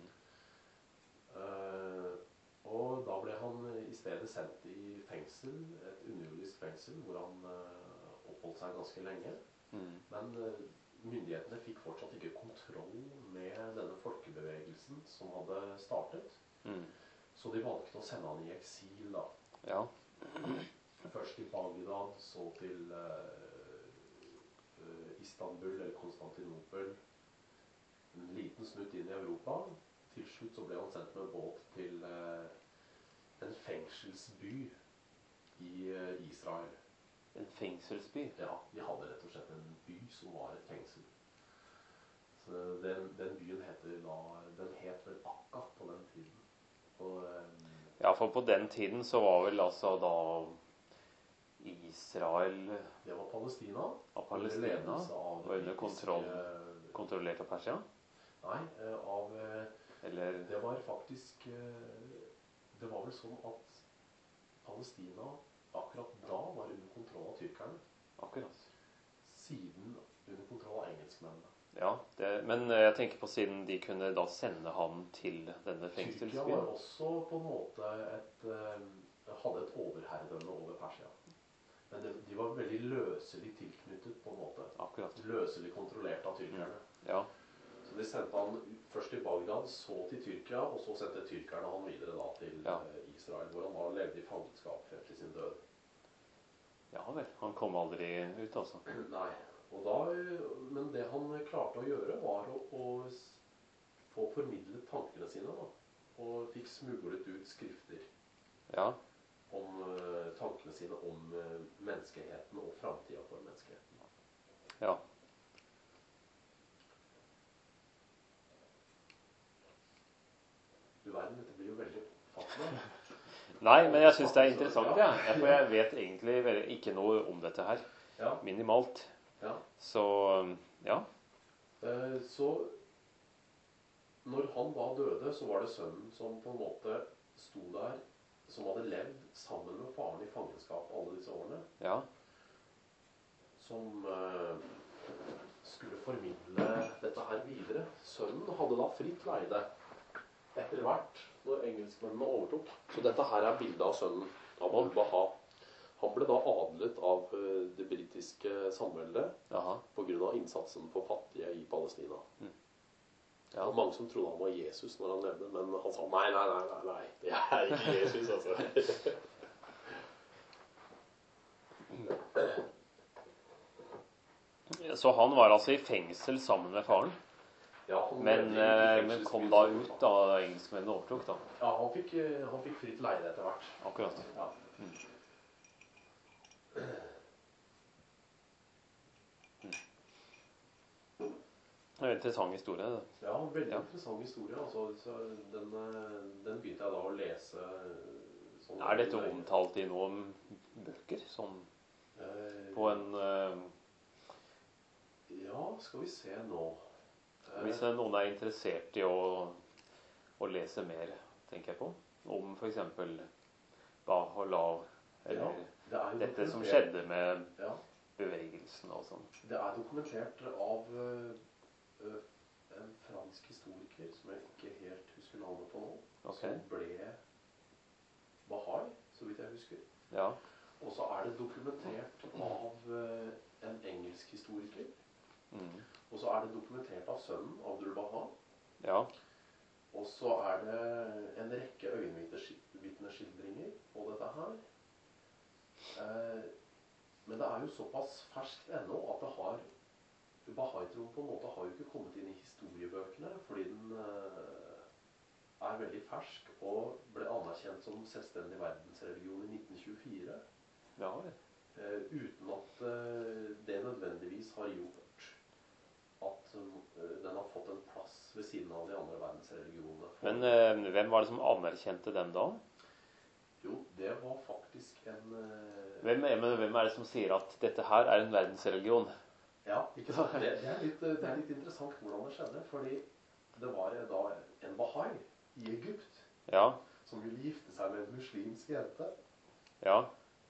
Eh, og da ble han i stedet sendt i fengsel, et underjordisk fengsel, hvor han eh, oppholdt seg ganske lenge. Mm. Men eh, myndighetene fikk fortsatt ikke kontroll med denne folkebevegelsen som hadde startet. Mm. Så de valgte å sende han i eksil da. Ja. Først til Bagdad, så til uh, Istanbul eller Konstantinopel. En liten snutt inn i Europa. Til slutt så ble han sendt med båt til uh, en fengselsby i uh, Israel. En fengselsby? Ja, de hadde rett og slett en by som var et fengsel. Så den, den byen heter da, den het vel Akka på den tiden. Og, um, ja, for på den tiden så var vel altså da Israel... Det var Palestina. Av Palestina, av og under kontroll, kontrollert av Persia? Nei, av... Eller... Det var faktisk... Det var vel sånn at Palestina akkurat da var under kontroll av tyrkerne. Akkurat. Siden under kontroll av engelskmennene. Ja, det, men jeg tenker på siden de kunne da sende ham til denne fengselsbyen. Tyrkia var også på en måte et... hadde et overherredømme over Persia. Men det, de var veldig løselig tilknyttet på en måte. Akkurat. Løselig kontrollert av tyrkerne. Mm. Ja. Så de sendte han først til Bagdad, så til Tyrkia, og så sendte tyrkerne han videre da til ja. Israel, hvor han da levde i fangenskap frem til sin død. Ja vel, han kom aldri ut altså. Nei, og da, men det han klarte å gjøre var å, å få formidlet tankene sine da, og fikk smuglet ut skrifter. Ja. Om uh, tankene sine om uh, menneskeheten og fremtiden for menneskeheten. Ja. Du verden, dette blir jo veldig oppfattende. Nei, men jeg synes det er interessant, ja. Jeg, for jeg vet egentlig ikke noe om dette her. Ja. Minimalt. Ja. Så, ja. Uh, så når han da døde, så var det sønnen som på en måte sto der, som hadde levd sammen med faren i fangenskap alle disse årene. Ja. Som uh, skulle formidle dette her videre. Sønnen hadde da fritt leide etter hvert, når engelskmennene overtok. Så dette her er bildet av sønnen, av Al-Baha. Han ble da adlet av uh, det britiske samveldet på grunn av innsatsen for fattige i Palestina. Mm. Ja. Det var mange som trodde han var Jesus når han levde, men han sa nei, nei, nei, nei, nei. Det er ikke Jesus, altså. Så han var altså i fengsel sammen med faren? Ja, men, men kom da ut da engelskmennene overtok da? Ja, han fikk, han fikk fritt leide etter hvert. Akkurat. Ja. Mm. Det er en interessant historie, det. Ja, veldig ja. interessant historie. Altså, den, den begynte jeg da å lese. Sånn er dette omtalt i noen bøker? Sånn, eh, på en... Uh, ja, skal vi se nå. Hvis noen er interessert i å, å lese mer, tenker jeg på, om for eksempel Baha'u'llah, eller ja, det dette som skjedde med ja. bevegelsen og sånn. Det er dokumentert av uh, en fransk historiker, som jeg ikke helt husker navnet på nå, okay. som ble Baha'i, så vidt jeg husker. Ja. Og så er det dokumentert av uh, en engelsk historiker. Mm. Og så er det dokumentert av sønnen, Abdul Baha. Ja. Og så er det en rekke øyenvitneskildringer på dette her. Eh, men det er jo såpass ferskt ennå at det har Baha'i-troen på en måte har jo ikke kommet inn i historiebøkene, fordi den eh, er veldig fersk og ble anerkjent som selvstendig verdensreligion i nitten tjuefire. Ja, eh, uten at eh, det nødvendigvis har gjort at den har fått en plass ved siden av de andre verdensreligionene. Men eh, hvem var det som anerkjente den da? Jo, det var faktisk en... Eh... Hvem, men, hvem er det som sier at dette her er en verdensreligion? Ja, ikke sant? Det, det, er litt, det er litt interessant hvordan det skjedde, fordi det var da en Baha'i i Egypt ja. som ville gifte seg med en muslimsk jente. Ja.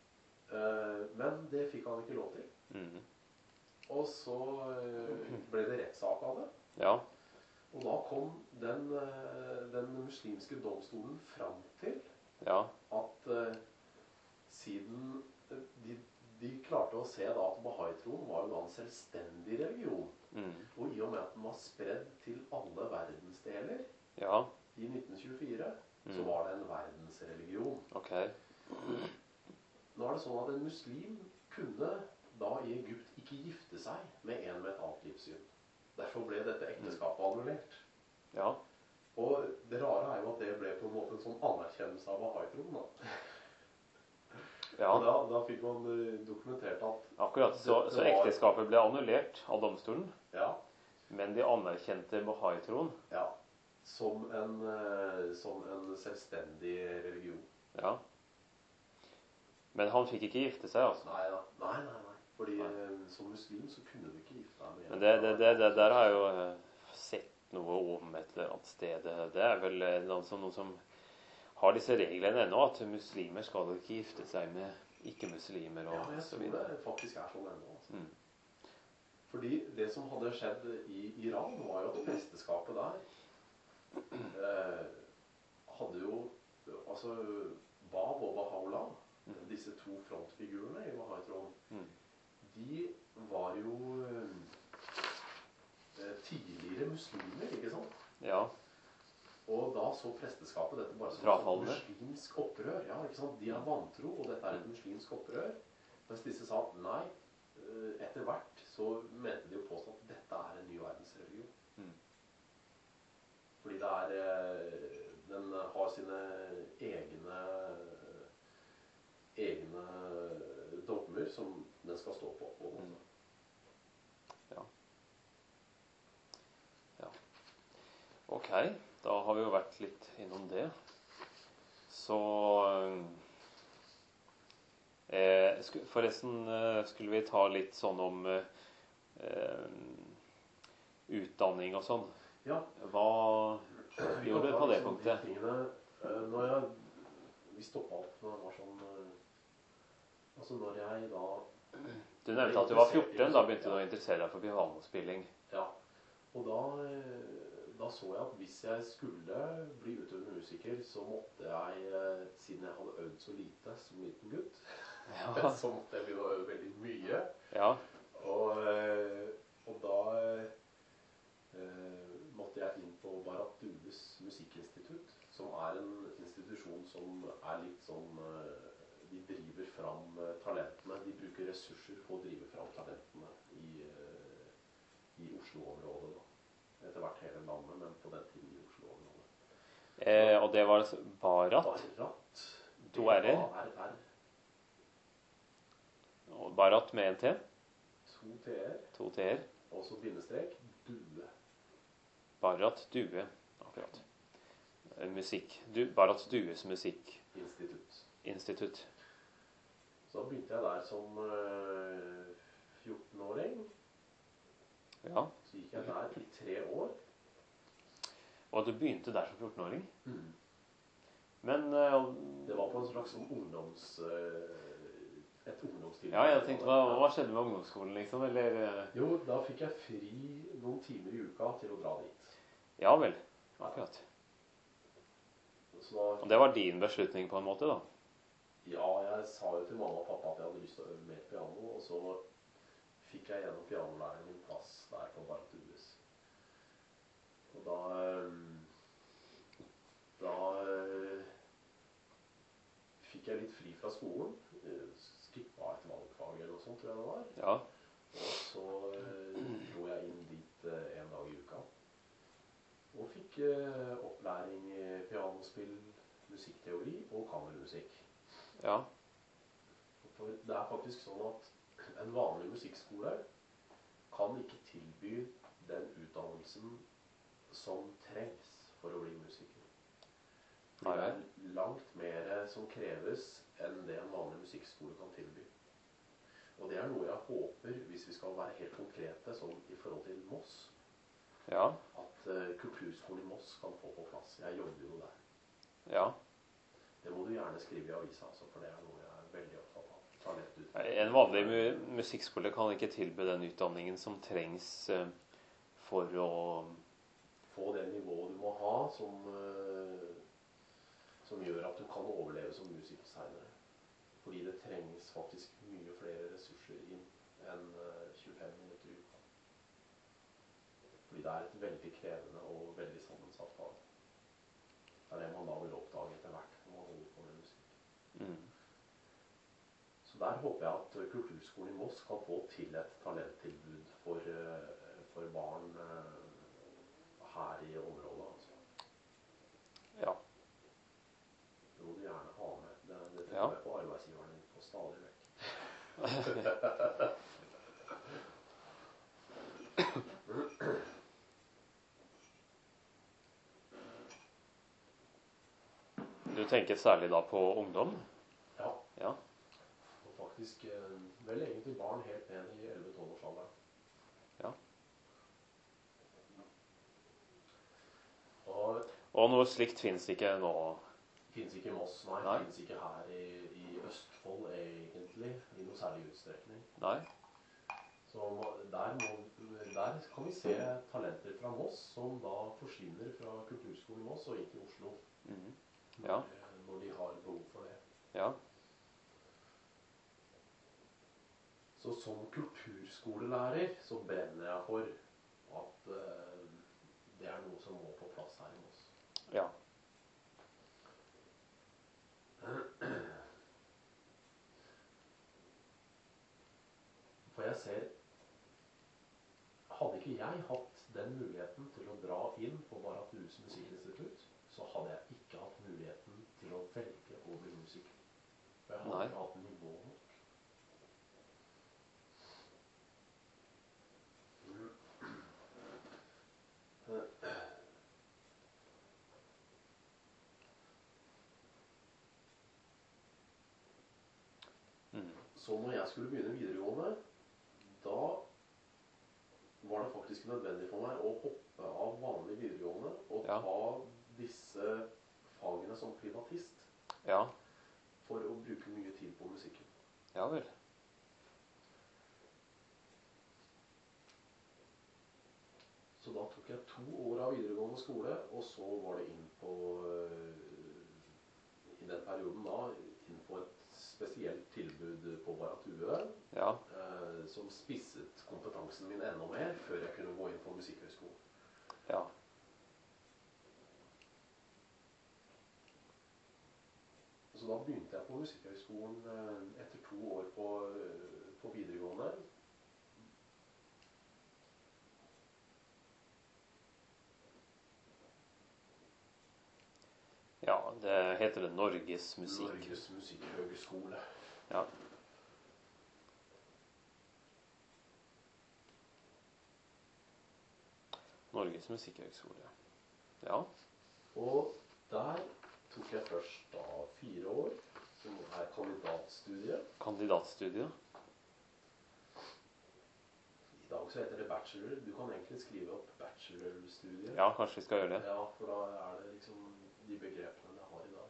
Uh, men det fikk han ikke lov til. Mm. Og så uh, ble det rettssak av det. Ja. Og da kom den, uh, den muslimske domstolen fram til ja. at uh, siden de, de klarte å se da at Bahai-troen var jo da en selvstendig religion. Mm. Og i og med at den var spredd til alle verdensdeler ja. i nitten tjuefire, mm. så var det en verdensreligion. Okay. Nå er det sånn at en muslim kunne da i Egypt ikke gifte seg med en med et annet livssyn. Derfor ble dette ekteskapet annullert. Ja. Og det rare er jo at det ble på en måte en sånn anerkjennelse av Bahai-troen da. Ja. Da, da fikk man dokumentert at... Akkurat, så, så ekteskapet ble annullert av domstolen, ja. Men de anerkjente Bahai-troen. Ja, som en, som en selvstendig religion. Ja. Men han fikk ikke gifte seg, altså? Nei, da. nei, nei, nei. Fordi nei. Som muslim så kunne du ikke gifte deg med en. Men det, det, det, det der har jeg jo sett noe om et eller annet sted. Det er vel noen som, noen som har disse reglene ennå, at muslimer skal ikke gifte seg med ikke-muslimer. Ja, jeg tror det faktisk er sånn ennå. Altså. Mm. Fordi det som hadde skjedd i Iran var jo at presteskapet der eh, hadde jo, altså Bab og Baha'u'llah, mm. disse to frontfigurene i Bahai-troen, mm. de var jo eh, tidligere muslimer, ikke sant? Ja. Og da så presteskapet dette bare som et muslimsk opprør. Ja, ikke sant? De er vantro, og dette er et muslimsk opprør. Mens disse sa nei, etter hvert så mente de jo påstå at dette er en ny verdensreligion. Mm. Fordi det er, den har sine egne, egne dogmer som den skal stå på. på mm. Ja. Ja. Ok. Da har vi jo vært litt innom det. Så eh, forresten eh, skulle vi ta litt sånn om eh, utdanning og sånn. Ja. Hva gjorde du på det punktet? Tingene, når jeg, vi stoppet opp når jeg var sånn, altså når jeg da... Du nevnte at du var fjorten, da begynte du å interessere deg for pianospilling. Ja, og da... Da så jeg at hvis jeg skulle bli utøvende musiker, så måtte jeg, siden jeg hadde øvd så lite som liten gutt, ja. så måtte jeg begynne å øve veldig mye. Ja. Og, og da eh, måtte jeg inn på Barrat Dubes musikkinstitutt, som er en institusjon som er litt sånn, de driver fram talentene, de bruker ressurser på å drive fram talentene i, i Oslo-området da. Etter hvert hele landet, men på den tiden i Oslo-området. Eh, og det var Barrat? Barrat. To r-er? B A R R. Og Barrat med en T? To t-er. To t-er. Og så bindestrek, Due. Barrat Due, akkurat. Musikk. Du, Barrat Dues musikkinstitutt. Institutt. Så begynte jeg der som uh, fjorten-åring. Ja. Så gikk jeg der i tre år. Og du begynte der som fjorten-åring? Mm. Men... Uh, det var på en slags sånn ungdoms... Uh, et ungdomstilbud. Ja, jeg tenkte, hva, hva skjedde med ungdomsskolen, liksom? Eller, uh... Jo, da fikk jeg fri noen timer i uka til å dra dit. Ja vel, akkurat. Så da... Og det var din beslutning på en måte, da? Ja, jeg sa jo til mamma og pappa at jeg hadde lyst til å øve mer piano, og så... fikk jeg gjennom pianolæreren min plass der på Barrat Dubes. Og da da fikk jeg litt fri fra skolen, skippa et valgfag eller noe sånt, tror jeg det var. Ja. Og så dro jeg inn dit en dag i uka. Og fikk opplæring i pianospill, musikkteori og kammermusikk. Ja. For det er faktisk sånn at en vanlig musikkskole kan ikke tilby den utdannelsen som trengs for å bli musiker. For det er langt mer som kreves enn det en vanlig musikkskole kan tilby. Og det er noe jeg håper, hvis vi skal være helt konkrete, sånn i forhold til Moss, ja. at uh, Kulturskolen i Moss kan få på plass. Jeg jobber jo der. Ja. Det må du gjerne skrive i avisa, altså, for det er noe jeg er veldig opptatt av. En vanlig mu musikkskole kan ikke tilby den utdanningen som trengs uh, for å få det nivået du må ha, som, uh, som gjør at du kan overleve som musiker senere. Fordi det trengs faktisk mye flere ressurser inn enn uh, tjuefem minutter i uka. Fordi det er et veldig krevende og veldig sammensatt fag. Det er det man da vil oppdage etter hvert når man holder på med musikk. Mm. Så der håper jeg at Kulturskolen i Moss kan få til et talenttilbud for, for barn her i området. Altså. Ja. Det må du gjerne ha med. Det, det tror ja. jeg på arbeidsgiveren din på stadig vekk. Du tenker særlig da på ungdom? Ja. Ja. Og faktisk vel egentlig barn helt ned i elleve tolv års alderen. Ja. Og, og noe slikt finnes ikke nå? Finnes ikke i Moss, nei. nei. Finnes ikke her i, i Østfold egentlig, i noe særlig utstrekning. Nei. Så der, må, der kan vi se talenter fra Moss som da forsvinner fra Kulturskolen i Moss og inn til Oslo. Mm. Ja. Når, når de har behov for det. Ja. Så som kulturskolelærer så brenner jeg for at uh, det er noe som må på plass her i Moss. Ja. For jeg ser, hadde ikke jeg hatt den muligheten til å dra inn på Barrathus Musikkinstitutt, så hadde jeg ikke hatt muligheten til å velge å bli musiker. For jeg hadde Nei. ikke hatt nivå nok. Mm. Så når jeg skulle begynne videregående, da var det faktisk nødvendig for meg å hoppe av vanlig videregående og ja. ta disse fagene som privatist. Ja. For å bruke mye tid på musikken. Ja vel. Så da tok jeg to år av videregående skole, og så var det inn på, i den perioden da, inn på et spesielt tilbud på Barrathue, ja. eh, som spisset kompetansen min enda mer, før jeg kunne gå inn på Musikkhøgskolen. Ja. Så da begynte jeg på Musikkhøgskolen eh, etter to år på, på videregående. Ja, det heter det Norges Musikk. Norges Musikkhøgskole. Ja. Norges Musikkhøgskole. Ja. Og der tok jeg først da fire år, som er kandidatstudiet. Kandidatstudiet? I dag så heter det bachelor. Du kan egentlig skrive opp bachelorstudiet. Ja, kanskje vi skal gjøre det. Ja, for da er det liksom de begrepene jeg har i dag.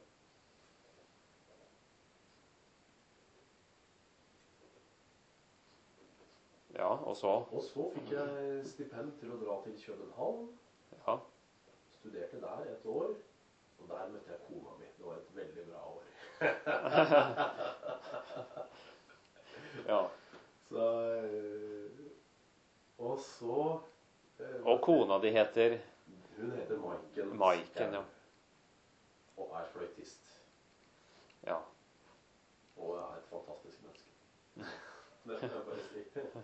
Ja, og så? Og så fikk jeg stipend til å dra til København. Ja. Studerte der et år, og der møtte jeg kona mi. Det var et veldig bra år. Ja. Så, og så... Og kona di heter? Hun heter Maiken. Maiken, ja. Og er fløytist. Ja. Og er et fantastisk menneske. Det kan jeg bare si.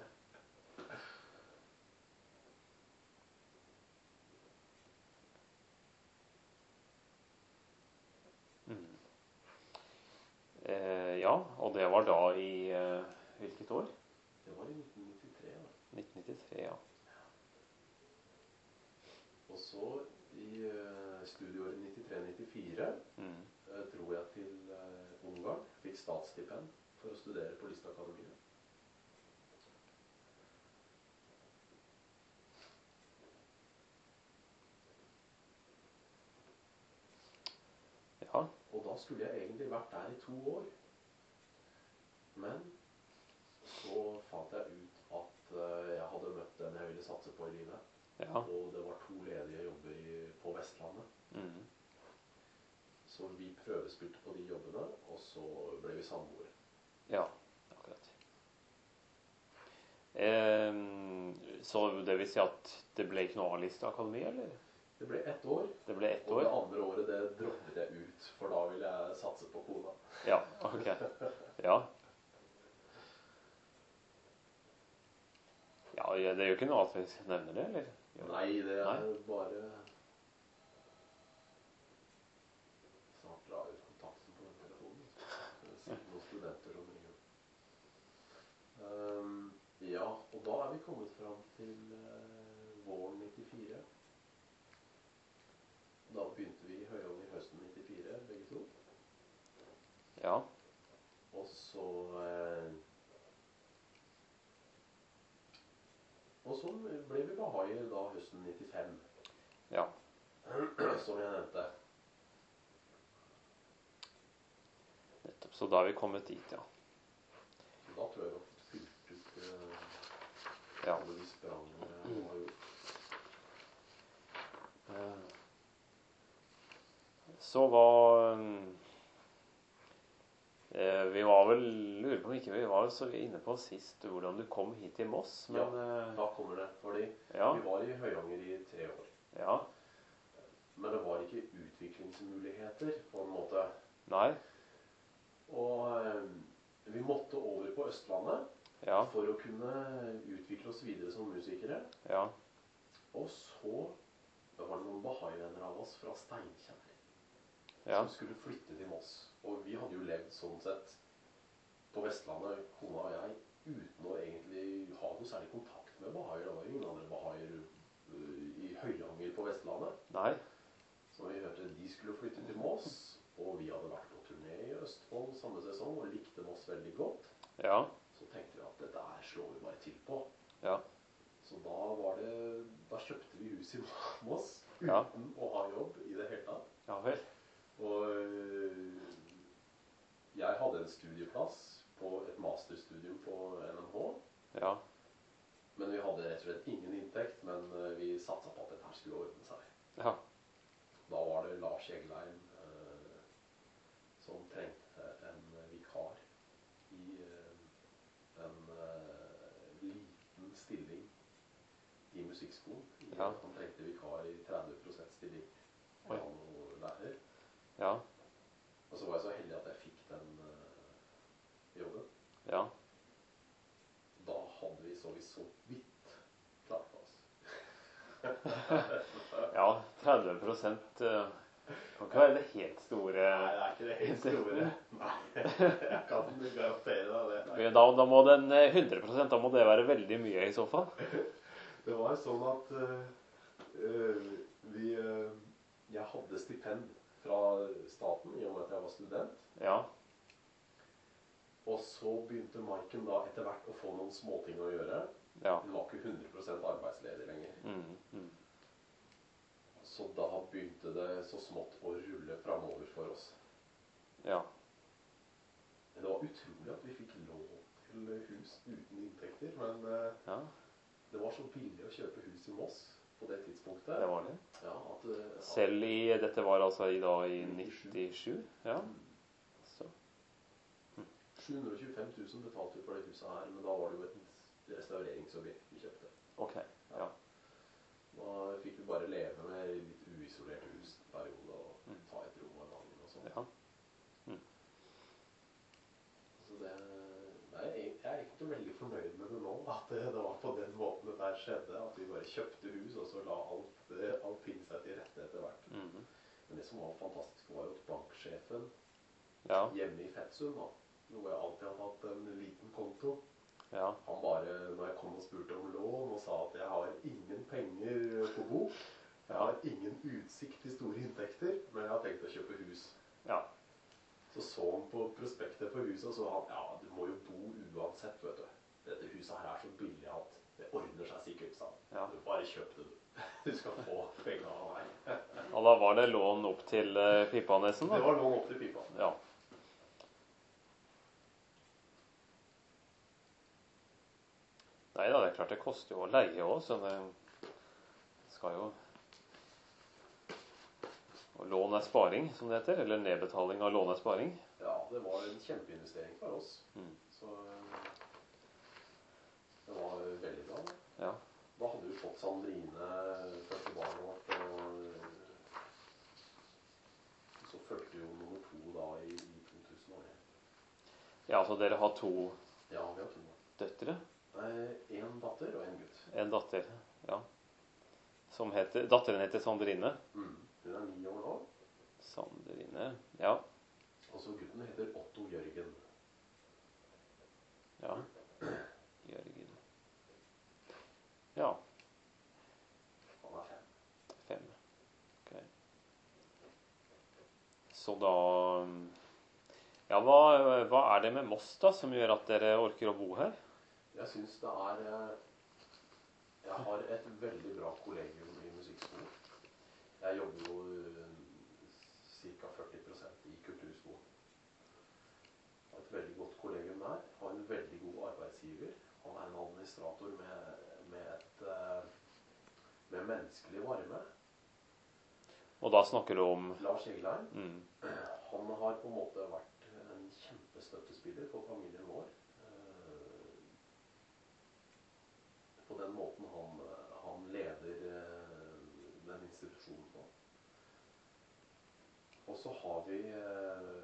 Mm. Eh, ja, og det var da i eh, hvilket år? Det var i nitten nittitre. Da. nitten nittitre, ja. Og så i uh, studieåret nittitre nittifire mm. uh, dro jeg til uh, Ungarn, fikk statsstipend for å studere på Listakademiet. Ja. Og da skulle jeg egentlig vært der i to år. Men så fant jeg ut at uh, jeg hadde møtt den jeg ville satse på i livet. Ja. Og det var to ledige jobber i, på Vestlandet. Mm. Så vi prøvespilte på de jobbene, og så ble vi samboere. Ja, akkurat. Eh, så det vil si at det ble ikke noe A-liste akademi, eller? Det ble ett år, det ble ett år. Og det andre året det droppet jeg ut, for da ville jeg satse på kona. Ja, ok. Ja. Ja, det er jo ikke noe at vi nevner det, eller? Ja. Nei, det er Nei. bare... Snart drar ut kontakten på den telefonen. Det er sikkert noen studenter som ringer. Um, ja, og da er vi kommet fram til uh, våren nittifire. Da begynte vi i Høyong i høsten nittifire, begge to. Ja. Og så... Eh, og så ble vi Bahai da høsten nittifem. Ja. Som jeg nevnte. Nettopp, så da er vi kommet dit, ja. Da tror jeg vi har fylt ut eh, ja. alle de sprangene jeg har gjort. Uh. Så var eh, vi var vel, lurer på om ikke vi var så inne på sist hvordan du kom hit til Moss. Men, ja, da kommer det, fordi ja. Vi var i Høyanger i tre år. Ja. Men det var ikke utviklingsmuligheter på en måte. Nei. Og eh, vi måtte over på Østlandet ja. For å kunne utvikle oss videre som musikere. Ja. Og så det var det noen Bahai-venner av oss fra Steinkjer. Ja. Som skulle flytte til Moss. Og vi hadde jo levd sånn sett på Vestlandet, kona og jeg, uten å egentlig ha noe særlig kontakt med Bahaier. Det var ingen andre Bahaier uh, i Høyanger på Vestlandet. Nei. Så vi hørte de skulle flytte til Moss, og vi hadde vært på turné i Østfold samme sesong, og likte Moss veldig godt. Ja. Så tenkte vi at dette her slår vi bare til på. Ja. Så da var det, da kjøpte vi hus i Moss, uten ja. å ha jobb i det hele tatt. Ja vel. Og jeg hadde en studieplass på et masterstudium på N M H. Ja. Men vi hadde rett og slett ingen inntekt, men vi satset på at dette her skulle ordne seg. Ja. Da var det Lars Egleim eh, som trengte en vikar i eh, en eh, liten stilling i musikkskolen. Ja. Han trengte vikar i tretti prosent stilling. Oi. Han lærer. Ja. Og så var jeg så heldig at jeg fikk den uh, jobben. Ja. Da hadde vi så vi så vidt klart for oss. Ja, tretti prosent uh, kan ikke være det helt store. Nei, det er ikke det helt store. Nei, jeg kan garantere deg det. Da, da må den hundre prosent, da må det være veldig mye i så fall. Det var sånn at uh, uh, vi, uh, jeg hadde stipend fra staten, i og med at jeg var student. Ja. Og så begynte Maiken da etter hvert å få noen småting å gjøre. Ja. Hun var ikke hundre prosent arbeidsledig lenger. Mm, mm. Så da begynte det så smått å rulle fremover for oss. Ja. Det var utrolig at vi fikk lov til hus uten inntekter, men uh, ja. Det var så billig å kjøpe hus i Moss på det tidspunktet. Det var det. Ja, at, uh, Selv i, dette var altså i, da, i nittisju, ja. Så. Hm. sju hundre og tjuefem tusen betalte vi for det huset her, men da var det jo et restaureringsobjekt vi kjøpte. Ok, ja. Da fikk vi bare leve med litt uisolert hus en periode, og mm. ta et rom av gangen og sånt. Ja. Mm. Så det, nei, jeg er egentlig veldig fornøyd med det nå, at det, det var på den måten det der skjedde, at vi bare kjøpte hus, og så la alt, alt finne seg til rette etter hvert. Mm. Men det som var fantastisk var jo at banksjefen ja. Hjemme i Fettsund, da, hvor jeg alltid hadde hatt en liten konto, ja. Han bare, når jeg kom og spurte om lån, og sa at jeg har ingen penger på bok, jeg har ingen utsikt til store inntekter, men jeg har tenkt å kjøpe hus. Ja. Så så han på prospektet for huset, og så han, ja, du må jo bo uansett, vet du. Dette huset her er så billig at det ordner seg sikkert, sa han. Ja. Du bare kjøp det, du. Du skal få penger av meg. Og da var det lån opp til uh, Pipanessen, da? Det var lån opp til Pipa. Ja. Nei da, det er klart det koster jo å leie også, så det skal jo... Og lån er sparing, som det heter, eller nedbetaling av lån er sparing. Ja, det var en kjempeinvestering for oss. Mm. Så det var veldig bra. Ja. Da hadde vi fått Sandrine første barnet vårt, og så følte jo nummer to da i, i to tusen år. Ja, så dere har to, ja, vi har to døtre? Nei, en datter og en gutt. En datter, ja. Som heter, datteren heter Sandrine. Mm. Hun er ni år nå. Sandrine, ja. Og så gutten heter Otto Jørgen. Ja, Jørgen. Ja. Han er fem. Fem, ok. Så da... Ja, hva, hva er det med Moss da, som gjør at dere orker å bo her? Jeg synes det er... Jeg har et veldig bra kollegium i musikkskolen. Jeg jobber jo ca. førti prosent i kulturskolen. Jeg har et veldig godt kollegium der. Jeg har en veldig god arbeidsgiver. Han er en administrator med, med, et, med menneskelig varme. Og da snakker du om... Lars Eglein. Mm. Han har på en måte vært en kjempestøttespiller for familien vår. På den måten han, han leder den institusjonen på. Og så har vi eh,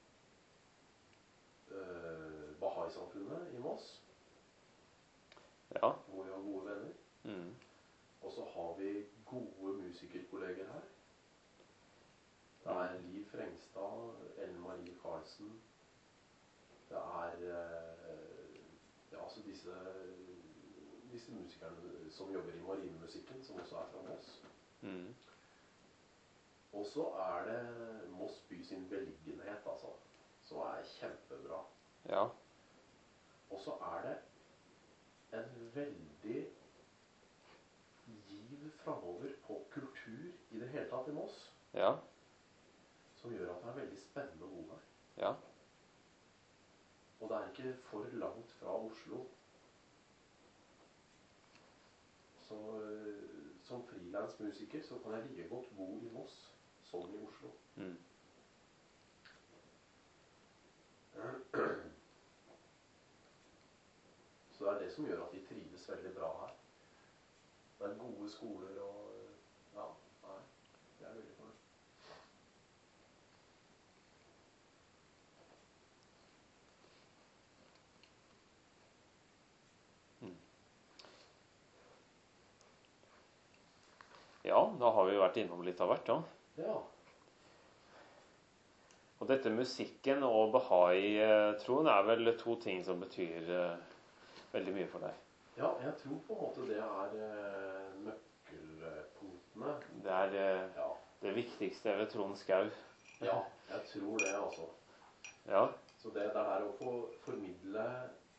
eh, Bahai-samfunnet i Moss, ja. Hvor vi har gode venner. Mm. Og så har vi gode musikerkolleger her. Det er Liv Frengstad, Ellen Marie Karlsen. Det er eh, ja, altså disse, disse musikerne som jobber i marinemusikken, som også er fra Moss. Mm. Og så er det Moss by sin beliggenhet, altså, som er kjempebra. Ja. Og så er det en veldig giv framover på kultur i det hele tatt i Moss. Ja. Som gjør at det er veldig spennende å bo her. Ja. Og det er ikke for langt fra Oslo. Så som frilansmusiker så kan jeg like godt bo i Moss som i Oslo. Mm. Så det er det som gjør at vi trives veldig bra her. Det er gode skoler og ja, nei, det er veldig fornøyd. Mm. Ja, da har vi vært innom litt av hvert da. Ja. Og dette musikken og Bahai-troen er vel to ting som betyr uh, veldig mye for deg. Ja, jeg tror på en måte det er uh, nøkkelpunktene. Det er uh, ja. Det viktigste ved Trond Skau. Ja, jeg tror det altså. Ja. Så det, det er å få formidle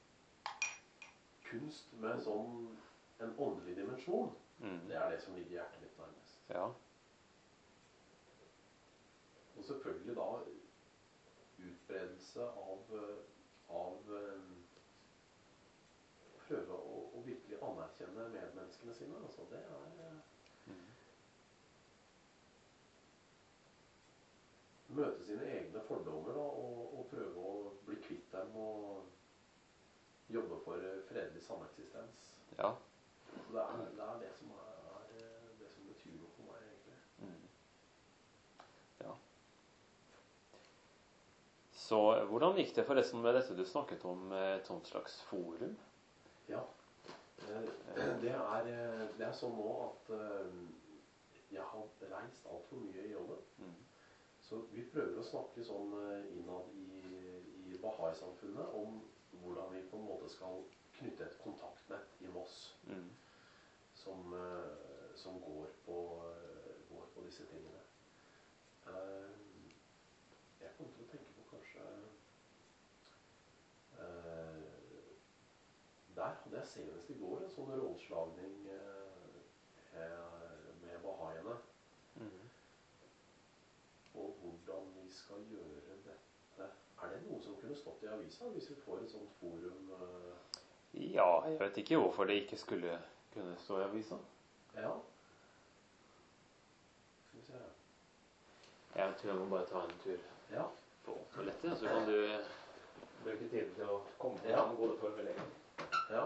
kunst med sånn en åndelig dimensjon. Mm. Det er det som ligger i hjertet mitt nærmest. Ja. Og selvfølgelig da utbredelse av, av prøve å, å virkelig anerkjenne medmenneskene sine. Altså det er mm. møte sine egne fordommer da, og, og prøve å bli kvitt dem og jobbe for fredelig sameksistens. Ja. Så det er, det er det som er, er det som betyr noe for meg egentlig. Mm. Ja. Så hvordan gikk det forresten med dette du snakket om, et sånt slags forum? Ja, det er, det er sånn nå at jeg har reist alt for mye i jobben. Mm. Så vi prøver å snakke sånn innad i, i Bahai-samfunnet om hvordan vi på en måte skal knytte et kontaktnett i Moss. Mm. Som, som går, på, går på disse tingene. Jeg kommer til å tenke på kanskje der hadde jeg senest i går en sånn rådslagning med Bahaiene. Mm. Og hvordan vi skal gjøre dette. Er det noe som kunne stått i avisa hvis vi får et sånt forum? Ja, jeg vet ikke hvorfor det ikke skulle kunne stå i avisa. Ja. Skal vi se. Jeg tror jeg må bare ta en tur Ja. på toalettet, så kan du bruke tid til å komme til den gode formuleringen. Ja.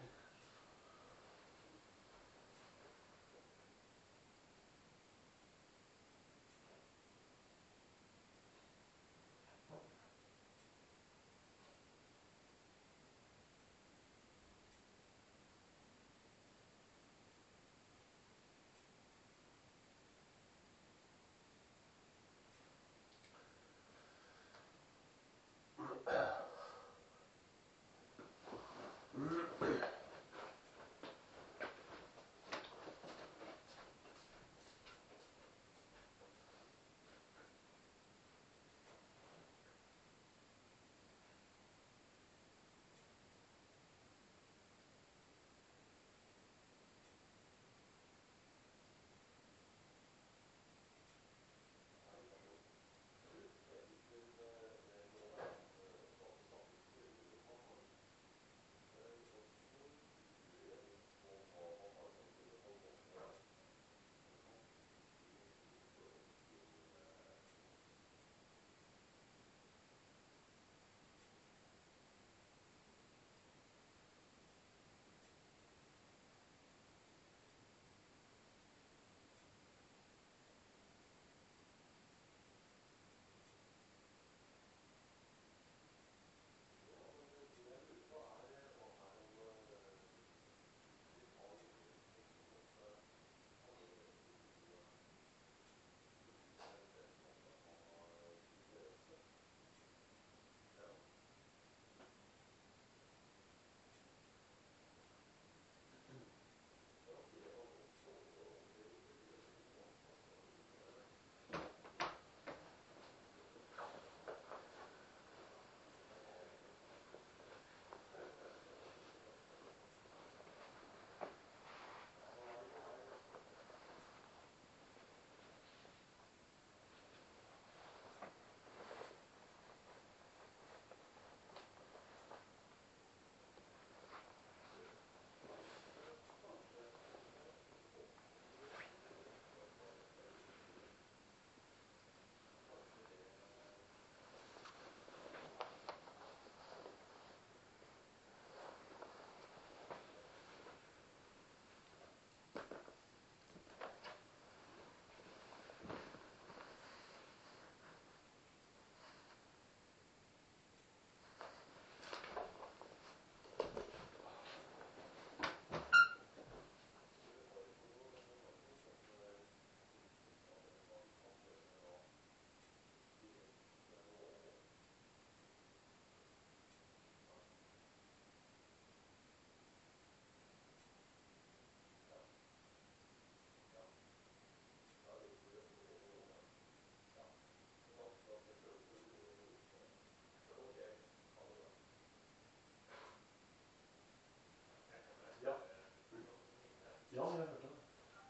Ja, jeg hørte det.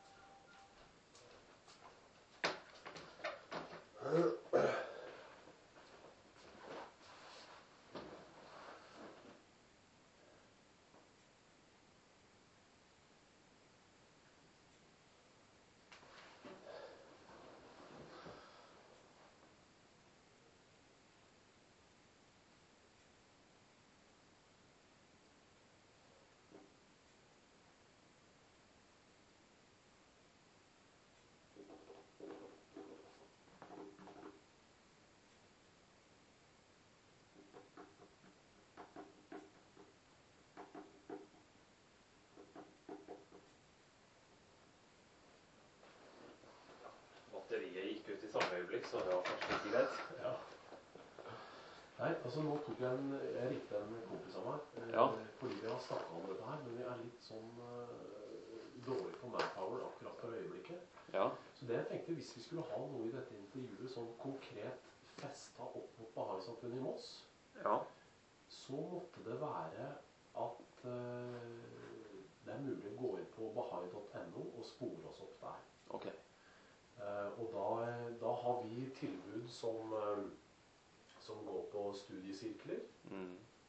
Batteriet gikk ut i samme øyeblikk, så det var kanskje ikke greit. Ja. Nei, altså nå tok jeg en, jeg ringte en kompis av meg, eh, Ja. fordi vi har snakket om dette her, men vi er litt sånn uh, dårlig på manpower akkurat for øyeblikket. Ja. Så det jeg tenkte, hvis vi skulle ha noe i dette intervjuet sånn konkret festet opp mot Bahai-samfunnet i Moss, Ja. så måtte det være at uh, det er mulig å gå inn på bahai punktum no og spore oss opp der. Ok. Uh, og da, da har vi tilbud som, uh, som går på studiesirkler. Mm.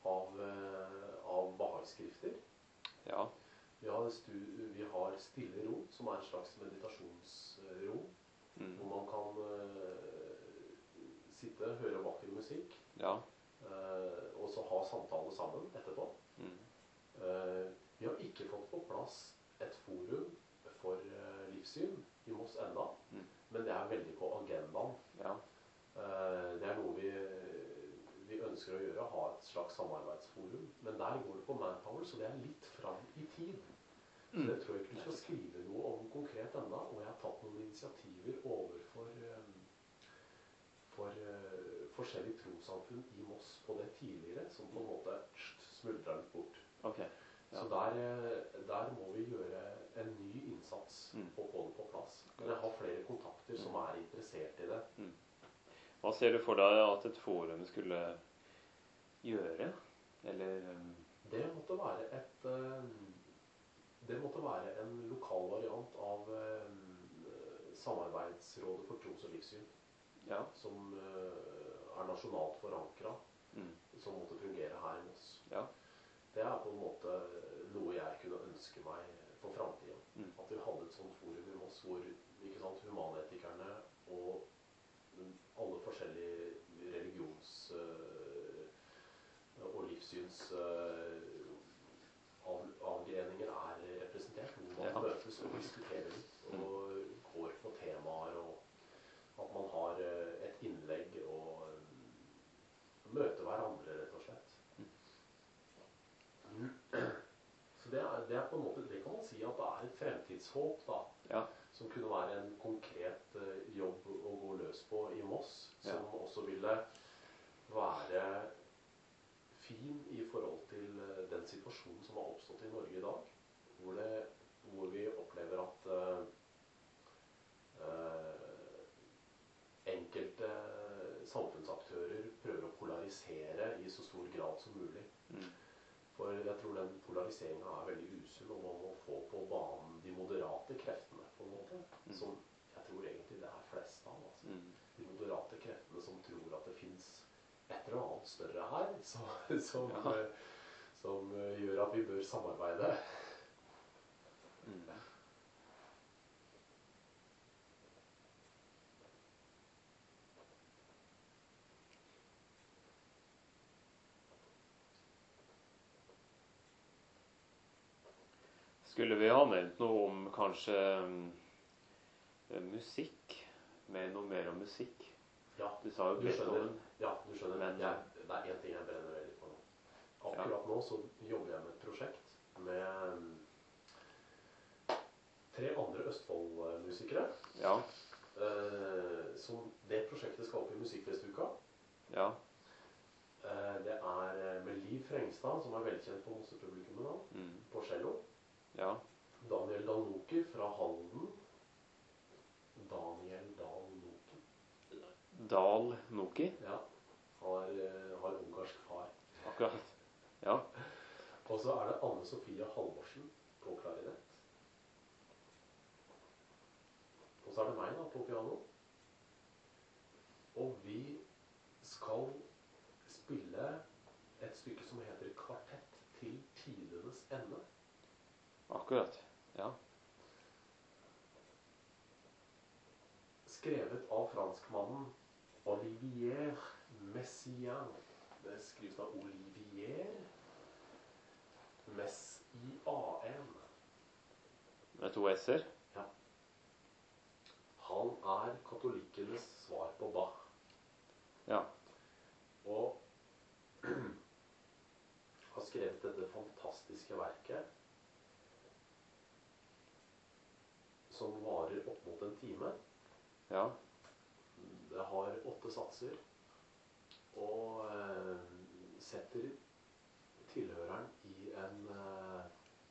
av, av Bahai-skrifter. Ja. Vi har, vi har stille ro, som er en slags meditasjonsro, mm. hvor man kan uh, sitte, høre vakker musikk, ja. uh, og så ha samtale sammen etterpå. Mm. Uh, vi har ikke fått på plass et forum for uh, livssyn i Moss enda, mm. men det er veldig på agendaen. Ja. Uh, det er noe vi, vi ønsker å gjøre, ha et slags samarbeidsforum, men der går det på manpower, så det er litt fram i tid. Så det tror jeg ikke du skal skrive noe om konkret enda, og jeg har tatt noen initiativer overfor um, for uh, forskjellige trossamfunn i Moss på det tidligere, som på en måte smuldrer litt bort. Okay. Ja. Så der, der må vi gjøre en ny innsats mm. på å få det på plass. Men jeg har flere kontakter som er interessert i det. Mm. Hva ser du for deg at et forum skulle gjøre? Eller um... Det måtte være et um, Det måtte være en lokal variant av um, Samarbeidsrådet for tros- og livssyn, ja. som uh, er nasjonalt forankret, mm. som måtte fungere her i Moss. Ja. Det er på en måte noe jeg kunne ønske meg for fremtiden. Mm. At vi hadde et sånt forum i Moss hvor ikke sant, humanetikerne og alle forskjellige religions- uh, og livssyns uh, Av, avgreninger er representert, hvor man ja. møtes og diskuterer litt, og mm. går på temaer, og at man har et innlegg og møter hverandre, rett og slett. Mm. Så det er, det er på en måte, det kan man si at det er et fremtidshåp, da, ja. som kunne være en konkret uh, jobb å gå løs på i Moss, som ja. også ville være fin i forhold til den situasjonen som har oppstått i Norge i dag, hvor, det, hvor vi opplever at uh, uh, enkelte samfunnsaktører prøver å polarisere i så stor grad som mulig. Mm. For jeg tror den polariseringen er veldig usunn, og man må få på banen de moderate kreftene, på en måte, mm. som jeg tror egentlig det er flest av. Altså. Mm. De moderate kreftene som tror at det finnes et eller annet større her, som, som, ja. som gjør at vi bør samarbeide. Mm. Skulle vi ha nevnt noe om kanskje um, musikk, med noe mer om musikk? Ja, du sa jo du skjønner, ja, du skjønner. Men, jeg, det er en ting jeg brenner veldig for nå. Akkurat ja. nå så jobber jeg med et prosjekt med um, tre andre Østfold-musikere. Ja. Uh, som det prosjektet skal opp i Musikkfestuka. Ja. Uh, det er med Liv Frengstad, som er velkjent på Mossepublikummet da, mm. på cello. Ja. Daniel Dalnoki fra Halden. Daniel Dalnoki. Dal Noki? Ja, har, har ungarsk far. Akkurat, ja. Og så er det Anne Sofie Halvorsen på klarinett. Og så er det meg da, på piano. Og vi skal spille et stykke som heter Kvartett til tidenes ende. Akkurat, ja. Skrevet av franskmannen Olivier Messiaen. Det skrives da Olivier Messiaen. Med to s-er? Ja. Han er katolikkenes svar på Bach. Ja. Og har skrevet dette fantastiske verket som varer opp mot en time. Ja. Det har åtte satser, og eh, setter tilhøreren i en eh,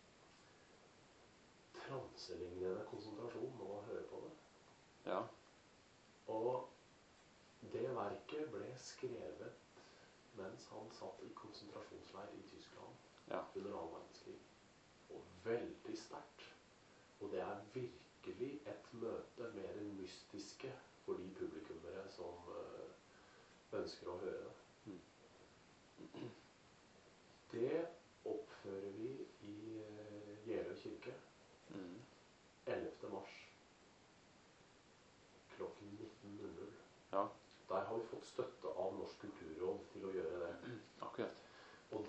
transelignende konsentrasjon når man hører på det. Ja. Og det verket ble skrevet mens han satt i konsentrasjonsleir i Tyskland ja. under annen verdenskrig. Og veldig sterkt. Og det er virkelig et møte med det mystiske for de publikummere som uh, ønsker å høre det. Mm.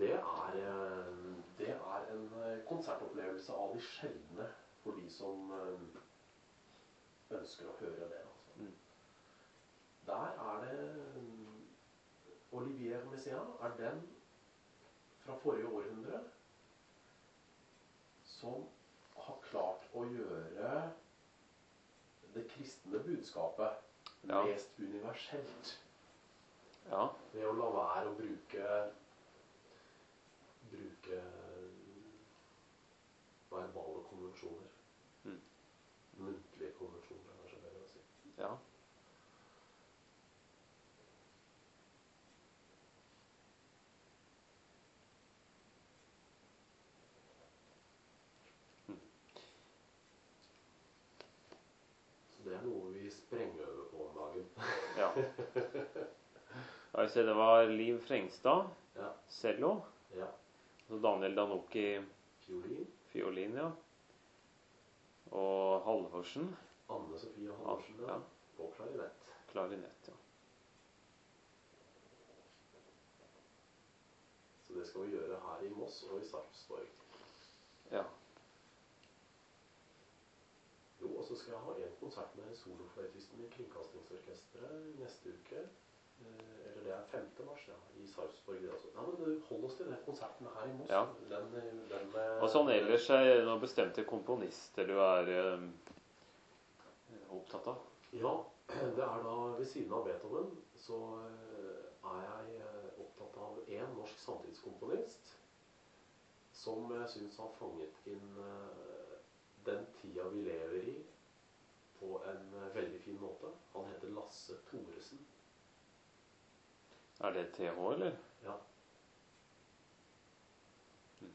det er, det er en konsertopplevelse av de sjeldne for de som ønsker å høre det. Altså. Mm. Der er det Olivier Messiaen er den fra forrige århundre som har klart å gjøre det kristne budskapet ja. Mest universelt. Ja. Ved å la være å bruke bruke verbale konvensjoner. Mm. Muntlige konvensjoner, er så bedre å si. Ja. Mm. Så det er noe vi sprenger over på om dagen. Ja. Altså, det var Liv Frengstad, ja. Cello, ja. Så Daniel Danoki, fiolin, fiolin ja. Og Halvorsen, Anne Sofie Halvorsen, ja. Og klarinett. Klarinett, ja. Så det skal vi gjøre her i Moss og i Sarpsborg. Ja. Jo, og så skal jeg ha en konsert med solofløytisten i Kringkastingsorkestret neste uke. Eller det er femte mars, ja, i Sarpsborg. Det også. Nei, men hold oss til den konserten her i Moss. Ja. Den, den med, og sånn ellers er det noen bestemte komponister du er um, opptatt av? Ja, det er da ved siden av Beethoven så er jeg opptatt av en norsk samtidskomponist som jeg synes har fanget inn uh, den tida vi lever i på en uh, veldig fin måte. Han heter Lasse Thoresen. Er det T H, eller? Ja. Mm.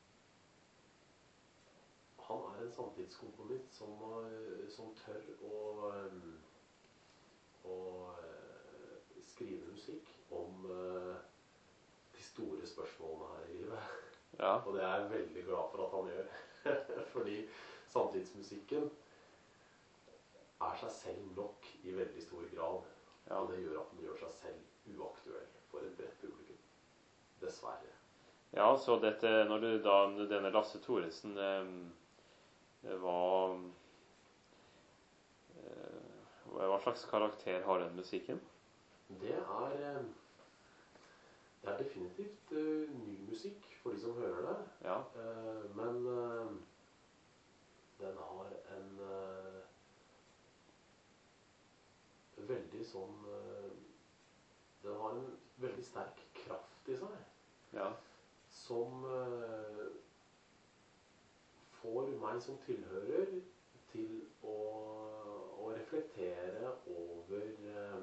Han er en samtidskomponist som, som tør å, å skrive musikk om de store spørsmålene her i livet. Ja. Og det er jeg veldig glad for at han gjør. Fordi samtidsmusikken er seg selv nok i veldig stor grad. Ja. Og det gjør at den gjør seg selv uaktuell for et bredt publikum. Dessverre. Ja, så dette, når du da, denne Lasse Thoresen, eh, hva, eh, hva slags karakter har den musikken? Det er, det er definitivt uh, ny musikk for de som hører det. Ja. Uh, men uh, den har en uh, veldig sånn uh, den har en veldig sterk kraft i seg, ja. Som uh, får meg som tilhører til å, å reflektere over, uh,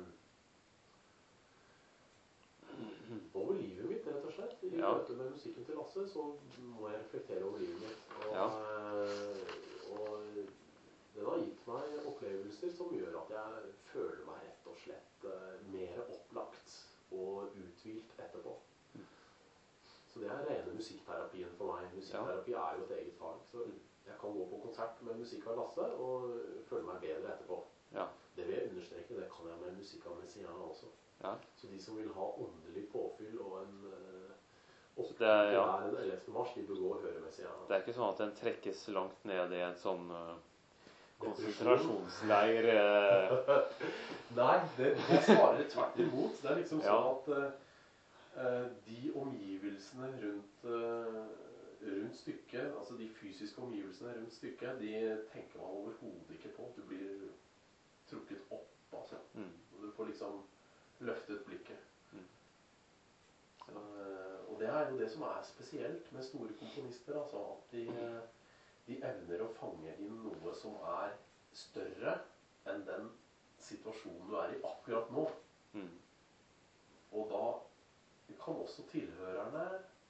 over livet mitt, rett og slett. I ja. Møte med musikken til Lasse, så må jeg reflektere over livet mitt. Og, ja. uh, og den har gitt meg opplevelser som gjør at jeg føler meg rett og slett uh, mer opplagt og uthvilt etterpå. Mm. Så det er rene musikkterapien for meg. Musikkterapi ja. Er jo et eget fag. Så jeg kan gå på konsert med musikk av Lasse og føle meg bedre etterpå. Ja. Det vil jeg understreke, det kan jeg med musikk av Messiaen også. Ja. Så de som vil ha åndelig påfyll og en uh, oppgave ja. Der den ellevte mars, de bør gå og høre Messiaen. Det er ikke sånn at den trekkes langt ned i en sånn uh, konsentrasjonsleir? Uh... Nei, det, det svarer tvert imot. Det er liksom sånn ja. At uh, de omgivelsene rundt, uh, rundt stykket, altså de fysiske omgivelsene rundt stykket, de tenker man overhodet ikke på. Du blir trukket opp, altså. Mm. Og du får liksom løftet blikket. Mm. Så, uh, og det er jo det som er spesielt med store komponister, altså at de, de evner å fange inn noe som er større enn den situasjonen du er i akkurat nå. Mm. Og da kan også tilhørerne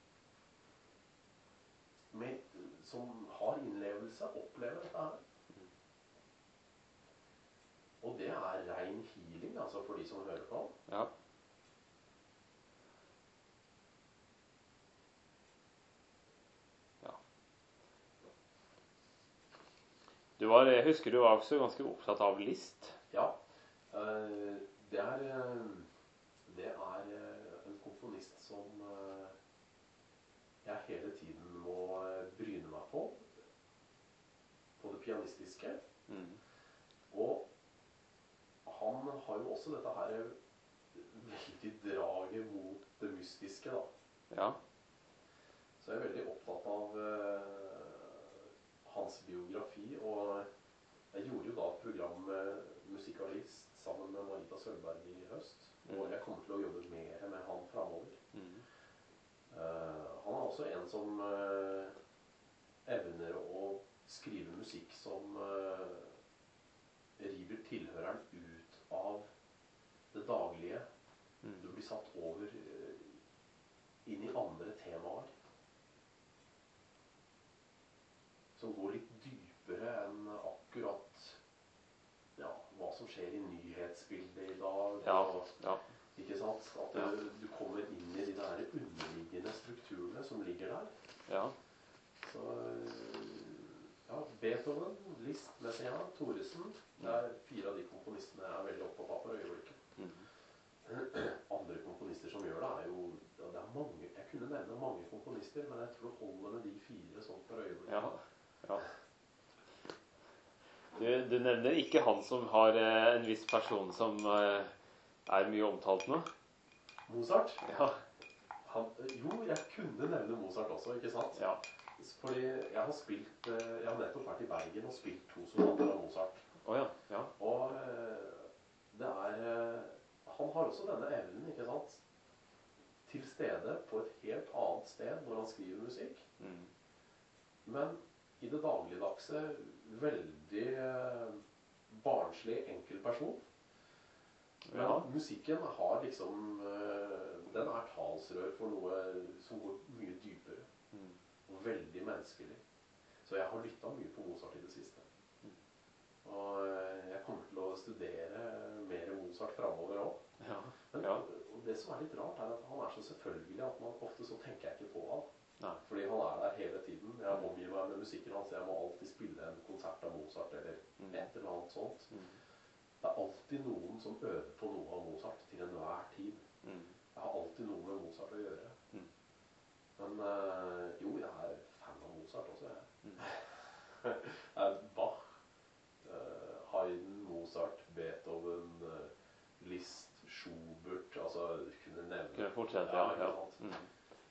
med, som har innlevelse, oppleve dette her. Mm. Og det er ren healing, altså, for de som hører på. Ja. Ja. Du var, jeg husker du var også ganske opptatt av Liszt. Ja. Uh, det er... Uh, Det er en komponist som uh, pianistiske. Mm. Og han har jo også dette her veldig draget mot det mystiske, da. Ja. Så jeg er veldig opptatt av uh, hans biografi, og jeg gjorde jo da et program med Musikalist sammen med Marita Sølberg i høst, mm. og jeg kommer til å jobbe mer med han fremover. Mm. Uh, han er også en som uh, evner å skrive musikk som uh, river tilhøreren ut av det daglige. Mm. Du blir satt over uh, inn i andre temaer som går litt dypere enn akkurat ja, hva som skjer i nyhetsbildet i dag. Ja, ja. Ikke sant? At du, ja. du kommer inn i de der underliggende strukturene som ligger der. Ja. Så ja, Beethoven, Liszt, Messiaen, Thoresen, det er fire av de komponistene jeg er veldig opptatt av for øyeblikket. Mm. Andre komponister som gjør det er jo, ja, det er mange, jeg kunne nevne mange komponister, men jeg tror det holder med de fire sånn for øyeblikket. Ja. Ja. Du, du nevner ikke han som har eh, en viss person som eh, er mye omtalt nå? Mozart? Ja. Han, jo, jeg kunne nevne Mozart også, ikke sant? Ja. Fordi jeg har spilt, jeg har nettopp vært i Bergen og spilt to sonater av Mozart. Oh, ja. Ja. Og det er, han har også denne evnen, ikke sant? Til stede på et helt annet sted når han skriver musikk. Mm. Men i det dagligdagse veldig barnslig enkel person. Men ja. Musikken har liksom, den er talsrør for noe som går mye dypere. Mm. Og veldig menneskelig. Så jeg har lyttet mye på Mozart i det siste. Mm. Og jeg kommer til å studere mer Mozart fremover også. Ja. Men ja. Og det som er litt rart er at han er så selvfølgelig at man ofte så tenker jeg ikke på han. Nei. Fordi han er der hele tiden. Jeg omgir meg med musikken hans. Jeg må alltid spille en konsert av Mozart eller mm. et eller annet sånt. Mm. Det er alltid noen som øver på noe av Mozart til enhver tid. Mm. Jeg har alltid noe med Mozart å gjøre. Mm. Men øh, jo, jeg er fan av Mozart også, jeg. Mm. Bach, øh, Haydn, Mozart, Beethoven, øh, Liszt, Schubert, altså kunne nevne. Kunne fortsette, ja. ja. ja. Mm.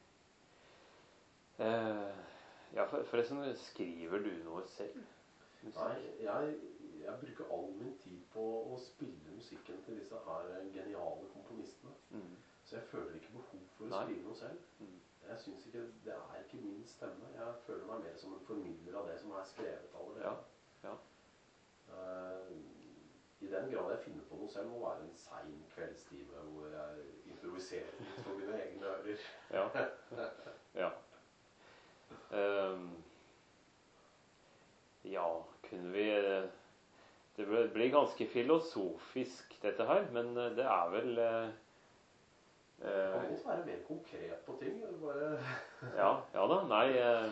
Eh, ja, for, forresten, skriver du noe selv? Musik? Nei, jeg, jeg bruker all min tid på å spille musikken til disse her geniale komponistene. Mm. Så jeg føler ikke behov for å Nei. skrive noe selv. Mm. Jeg synes ikke, det er ikke min stemme. Jeg føler meg mer som en formidler av det som er skrevet allerede. Ja. Ja. Uh, I den grad jeg finner på noe selv, må være en sein kveldstime hvor jeg improviserer litt for mine egne ører. Ja. Ja. Um, ja, kunne vi det blir ganske filosofisk dette her, men det er vel uh, uh, Man må være mer konkret på ting bare... ja, ja da, nei uh,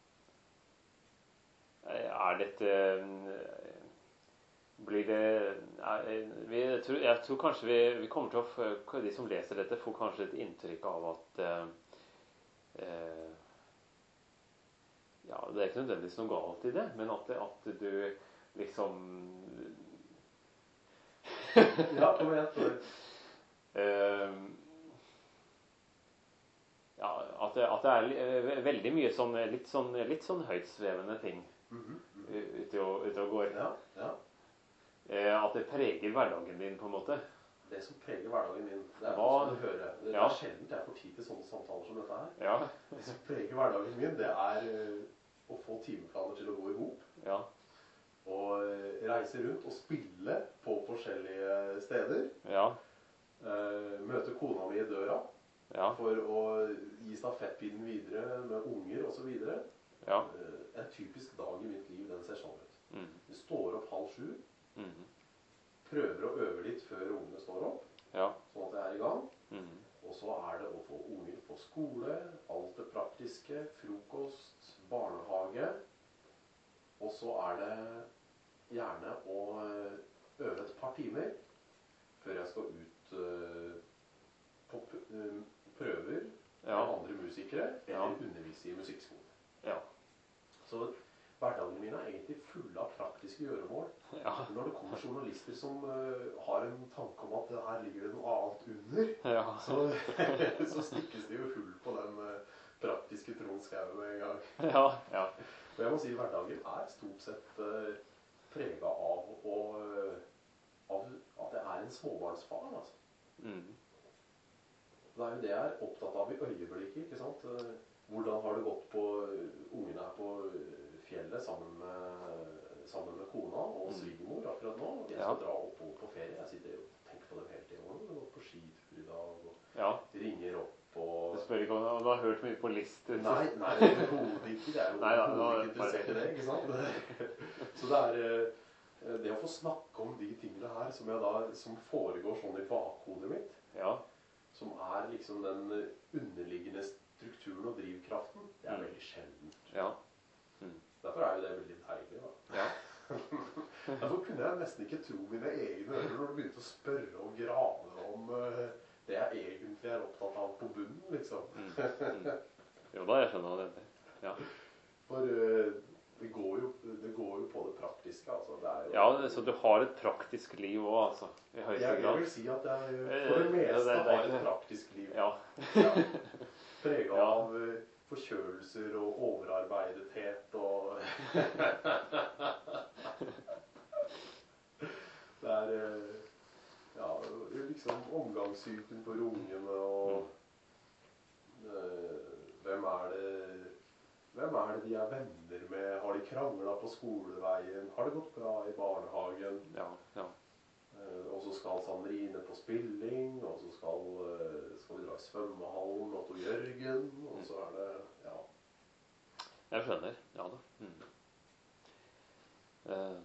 er dette uh, blir det uh, vi, tror, jeg tror kanskje vi, vi kommer til å de som leser dette får kanskje et inntrykk av at uh, uh, ja, det er ikke nødvendigvis noe galt i det, men at, det, at du liksom ja, kom igjen for uh, ja, at det, at det er veldig mye sånn litt sånn, litt sånn høytsvevende ting mm-hmm. ute, og, ute og går ja, ja. Uh, at det preger hverdagen din på en måte. Det som preger hverdagen min, det er Hva? Som du hører. Det, ja. det er sjelden jeg får tid til sånne samtaler som dette her. Ja. Det som preger hverdagen min, det er uh, å få timeplaner til å gå i hop. Ja. Og uh, reise rundt og spille på forskjellige steder. Ja. Uh, møte kona mi i døra ja. for å gi stafettpinnen videre med unger og så videre. Ja. Uh, en typisk dag i mitt liv, den ser sånn ut. Mm. Vi står opp halv sju. Mm. Prøver å øve litt før ungene står opp, ja. sånn at jeg er i gang. Mm. Og så er det å få unger på skole, alt det praktiske, frokost, barnehage. Og så er det gjerne å øve et par timer før jeg skal ut uh, på prøver med ja. andre musikere eller ja. undervise i musikkskolen. Ja. Så hverdagene mine er egentlig fulle av praktiske gjøremål. Ja. Når det kommer journalister som uh, har en tanke om at her ligger det noe annet under, Ja. så, så stikkes det jo hull på den uh, praktiske Trond Skau med en gang. Ja, ja. Og jeg må si hverdagen er stort sett uh, preget av, og, uh, av at jeg er en småbarnsfar, altså. Mm. Det er jo det jeg er opptatt av i øyeblikket, ikke sant? Uh, hvordan har det gått på uh, ungene her på uh, fjellet sammen med, sammen med kona og svigermor akkurat nå. De skal ja. dra opp på ferie. Jeg sitter og tenker på dem hele tiden. Hvordan har det gått på skitur i dag? Og ja. ringer opp og... Du spør ikke om du har hørt mye på lister. Nei, nei, det er hovedet ikke. Det er jo hovedet ikke interessert i det, ikke sant? Så det er det å få snakke om de tingene her som, jeg da, som foregår sånn i bakhodet mitt, ja. som er liksom den underliggende strukturen og drivkraften, det er veldig sjeldent. Ja. Mm. Derfor er jo det veldig deilig, da. Ja. Derfor kunne jeg nesten ikke tro mine egne ører når du begynte å spørre og grave om uh, det jeg egentlig er opptatt av på bunnen, liksom. Mm. Mm. Jo da, jeg skjønner det. Ja. For uh, det, går jo, det går jo på det praktiske, altså. Det er jo, ja, så du har et praktisk liv også, altså. I høyeste jeg, grad. Jeg vil si at jeg for det meste det, det, det, har et praktisk liv. Ja. Ja. Preget ja. av... Uh, forkjølelser og overarbeidethet og det er ja, liksom omgangssyken for ungene og uh, hvem er det hvem er det de er venner med, har de kranglet på skoleveien, har det gått bra i barnehagen, ja, ja. Uh, og så skal Sandrine på spilling, og så skal, uh, skal vi dra i svømmehallen og til Jørgen, og så er det, ja. Jeg skjønner, ja da. Mm. Uh,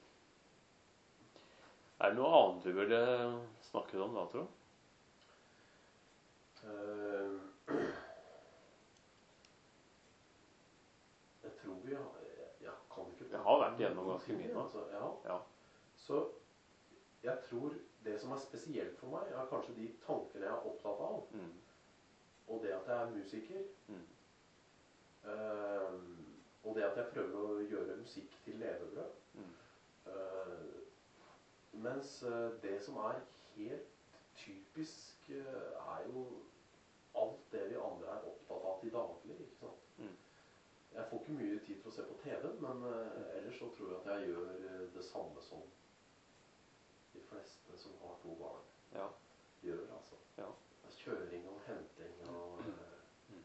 er det noe annet du ville snakke om da, tror du? Uh, jeg tror vi har, jeg, jeg kan ikke... Jeg har vært gjennom ganske mye da. Altså, ja. Ja. Så jeg tror det som er spesielt for meg, er kanskje de tankene jeg er opptatt av. Mm. Og det at jeg er musiker. Mm. Uh, og det at jeg prøver å gjøre musikk til levebrød. Mm. Uh, mens uh, det som er helt typisk, uh, er jo alt det vi andre er opptatt av til daglig, ikke sant? Mm. Jeg får ikke mye tid til å se på T V, men uh, ellers så tror jeg at jeg gjør uh, det samme som de fleste som har to barn ja. gjør, altså. Ja. Kjøring og henting og... Mm. Mm.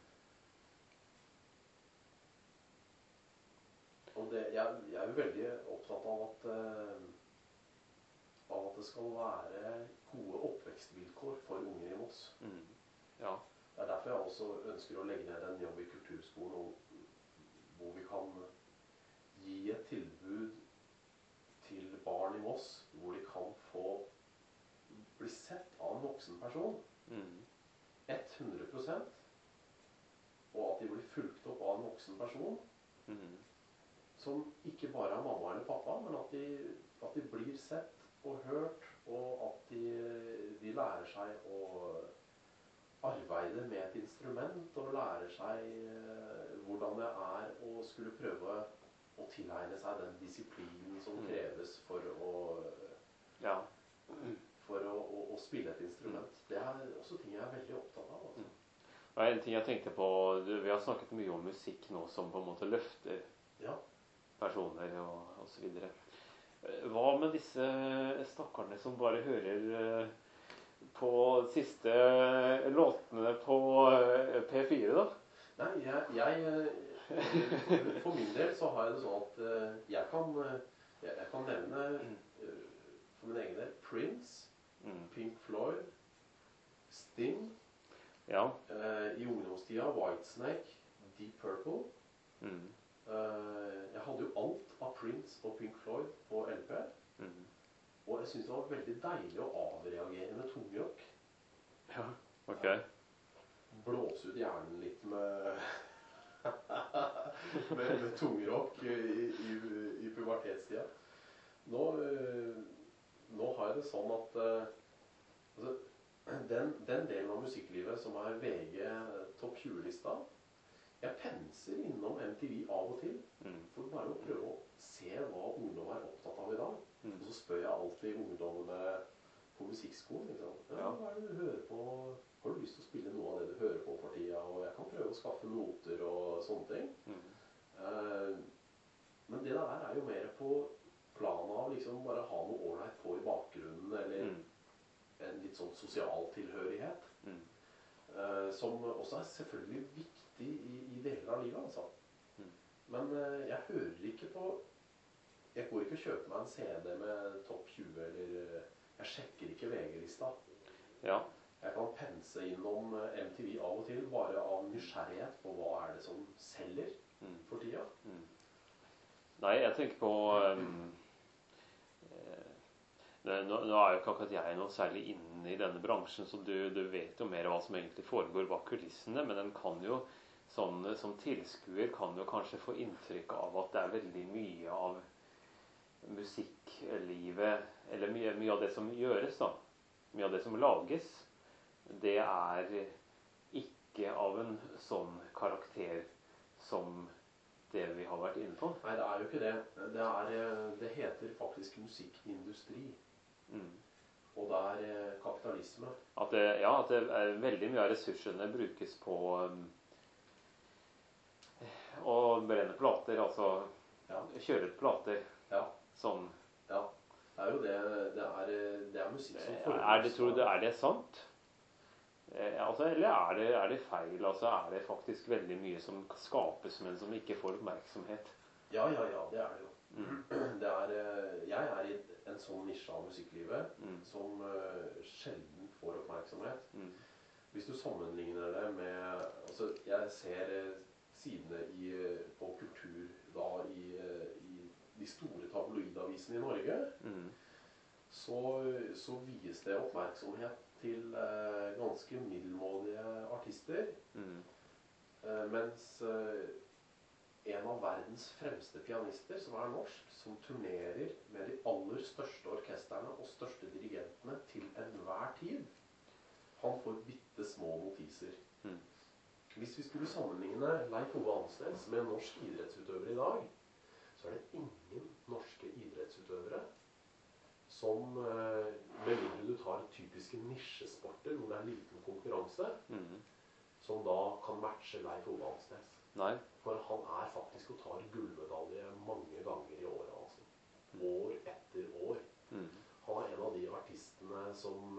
Og det, jeg, jeg er jo veldig opptatt av at, uh, av at det skal være gode oppvekstvilkår for unger i Moss. Mm. Ja. Det er derfor jeg også ønsker å legge ned en jobb i kulturskolen, hvor vi kan gi et tilbud til barn i Moss, hvor de kan få bli sett av en voksen person. Mm. hundre prosent. Og at de blir fulgt opp av en voksen person. Mm. Som ikke bare er mamma eller pappa, men at de, at de blir sett og hørt, og at de, de lærer seg å arbeide med et instrument, og lærer seg eh, hvordan det er å skulle prøve å tilegne seg den disiplinen som kreves for å, ja. for å, å, å spille et instrument. Det er også ting jeg er veldig opptatt av. Altså. Det er en ting jeg tenkte på, vi har snakket mye om musikk nå som på en måte løfter ja. personer og, og så videre. Hva med disse stakkarene som bare hører på siste låtene på P fire da? Nei, jeg... jeg For min del så har jeg det sånn at uh, jeg, kan, uh, jeg, jeg kan nevne uh, for min egen del Prince, mm. Pink Floyd, Sting, ja. uh, i ungdomstida Whitesnake, Deep Purple. Mm. Uh, jeg hadde jo alt av Prince og Pink Floyd på L P. Mm. Og jeg synes det var veldig deilig å avreagere med tungrock. Ja, ok. Blåse ut hjernen litt med... med, med tungrock i, i, i pubertetstida. Nå, nå har jeg det sånn at altså, den, den delen av musikklivet som er V G topp tjue-lista, jeg penser innom M T V av og til, mm. for bare å prøve å se hva ungdom er opptatt av i dag. Mm. Og så spør jeg alltid ungdommene på musikkskolen, liksom. Ja, hva er det du hører på? Har du lyst til å spille noe av det du hører på for tida? Og jeg kan prøve å skaffe noter og sånne ting. Mm. Uh, men det der er jo mer på planen av liksom bare ha noe ålreit på i bakgrunnen, eller mm. en litt sånn sosial tilhørighet. Mm. Uh, som også er selvfølgelig viktig i, i deler av livet, altså. Mm. Men uh, jeg hører ikke på, jeg går ikke og kjøper meg en C D med topp tjue, eller uh, jeg sjekker ikke V G-lista. Ja. Jeg kan pense innom M T V av og til, bare av nysgjerrighet på hva er det som selger mm. for tida. Mm. Nei, jeg tenker på... Um Nå, nå er jo ikke akkurat jeg noe særlig inne i denne bransjen, så du, du vet jo mer hva som egentlig foregår bak kulissene, men den kan jo, sånn, som tilskuer, kan jo kanskje få inntrykk av at det er veldig mye av musikklivet, eller mye, mye av det som gjøres da, mye av det som lages, det er ikke av en sånn karakter som det vi har vært inne på. Nei, det er jo ikke det. Det, er, det heter faktisk musikkindustri. Mm. Og det er eh, kapitalisme. At det, ja, at det er veldig mye av ressursene brukes på um, å brenne plater, altså ja. Kjøre ut plater. Ja. Sånn. Ja, det er jo det. Det er, det er musikk som foregår. Er det, tror du, er det sant? Eh, altså, eller er det, er det feil? Altså, er det faktisk veldig mye som skapes, men som ikke får oppmerksomhet? Ja, ja, ja, det er det jo. Mm. Det er, jeg er i en sånn nisje av musikklivet mm. som uh, sjelden får oppmerksomhet. Mm. Hvis du sammenligner det med, altså jeg ser sidene i, på kultur da i, i de store tabloidavisene i Norge, mm. så, så vies det oppmerksomhet til uh, ganske middelmådige artister, mm. uh, mens uh, en av verdens fremste pianister, som er norsk, som turnerer med de aller største orkestrene og største dirigentene til enhver tid, han får bitte små notiser. Mm. Hvis vi skulle sammenligne Leif Ove Andsnes med en norsk idrettsutøver i dag, så er det ingen norske idrettsutøvere som, med mindre du tar typiske nisjesporter hvor det er liten konkurranse, mm. som da kan matche Leif Ove Andsnes. Nei. For han er faktisk og tar gullmedalje mange ganger i året, altså. År etter år. Mm. Han er en av de artistene som,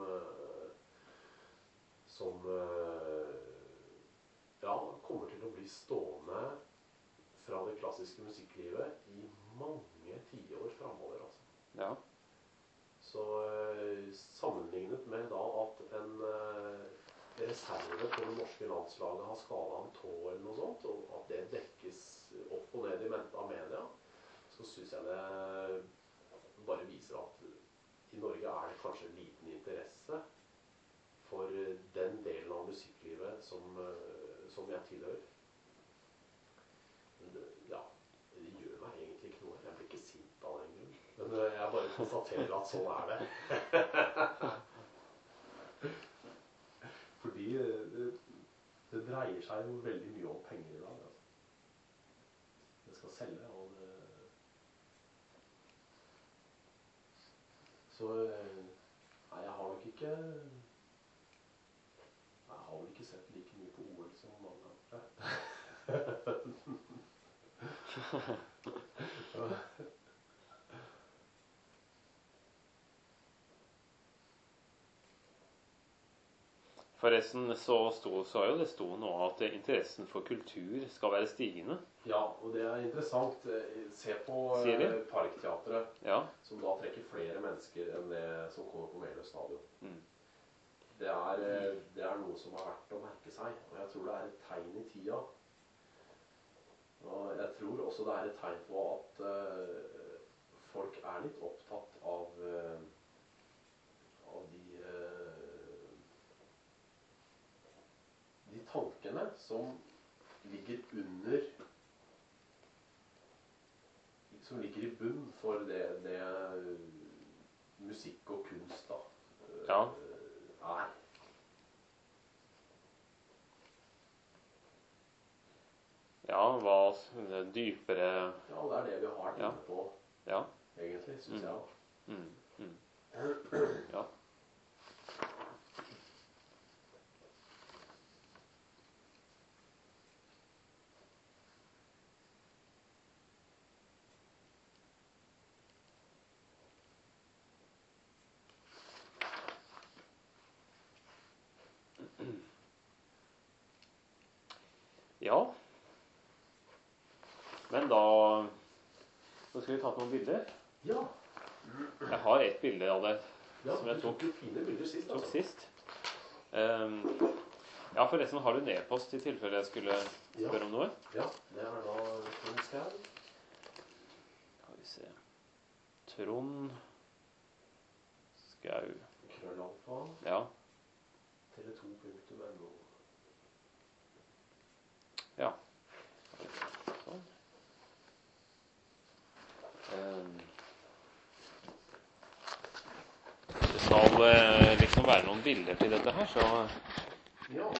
som ja, kommer til å bli stående fra det klassiske musikklivet i mange tiår fremover, altså. Ja. Så sammenlignet med da at en reserve på det norske landslaget har skadet en tå eller noe sånt, og at det dekkes opp og ned i mente av media, så synes jeg det bare viser at i Norge er det kanskje en liten interesse for den delen av musikklivet som, som jeg tilhører. Ja, det gjør meg egentlig ikke noe. Jeg blir ikke sint av den grunn. Men jeg bare konstaterer at sånn er det. Fordi det, det dreier seg jo veldig mye om penger i dag. Altså. Det skal selge, og det... Så nei, jeg har nok ikke... Jeg har vel ikke sett like mye på O L som mange andre. Forresten så, stod, så jo det stod nå at interessen for kultur skal være stigende. Ja, og det er interessant. Se på Parkteatret, ja. Som da trekker flere mennesker enn det som kommer på Meløy stadion. Mm. Det, er, det er noe som er verdt å merke seg, og jeg tror det er et tegn i tida. Og jeg tror også det er et tegn på at uh, folk er litt opptatt av, uh, av de de tankene som ligger under, som ligger i bunn for det, det musikk og kunst da, ja. er. Ja, hva dypere... Ja, det er det vi har vært inne på, ja. Egentlig, synes mm. jeg også. Mm. Mm. Ja. Ja. Men da... Nå skal vi ta noen bilder. Ja. Jeg har et bilde av det ja, som jeg tok, tok fine bilder sist, tok altså. sist. Um, ja, forresten har du en e-post i tilfelle jeg skulle spørre ja. om noe? Ja, det er da Trond Skau. Skal vi se. Trond Skau. Krøllalfa. Ja. tele to punktum no. Ja. Sånn. Um, det skal eh, liksom være noen bilder til dette her, så ja.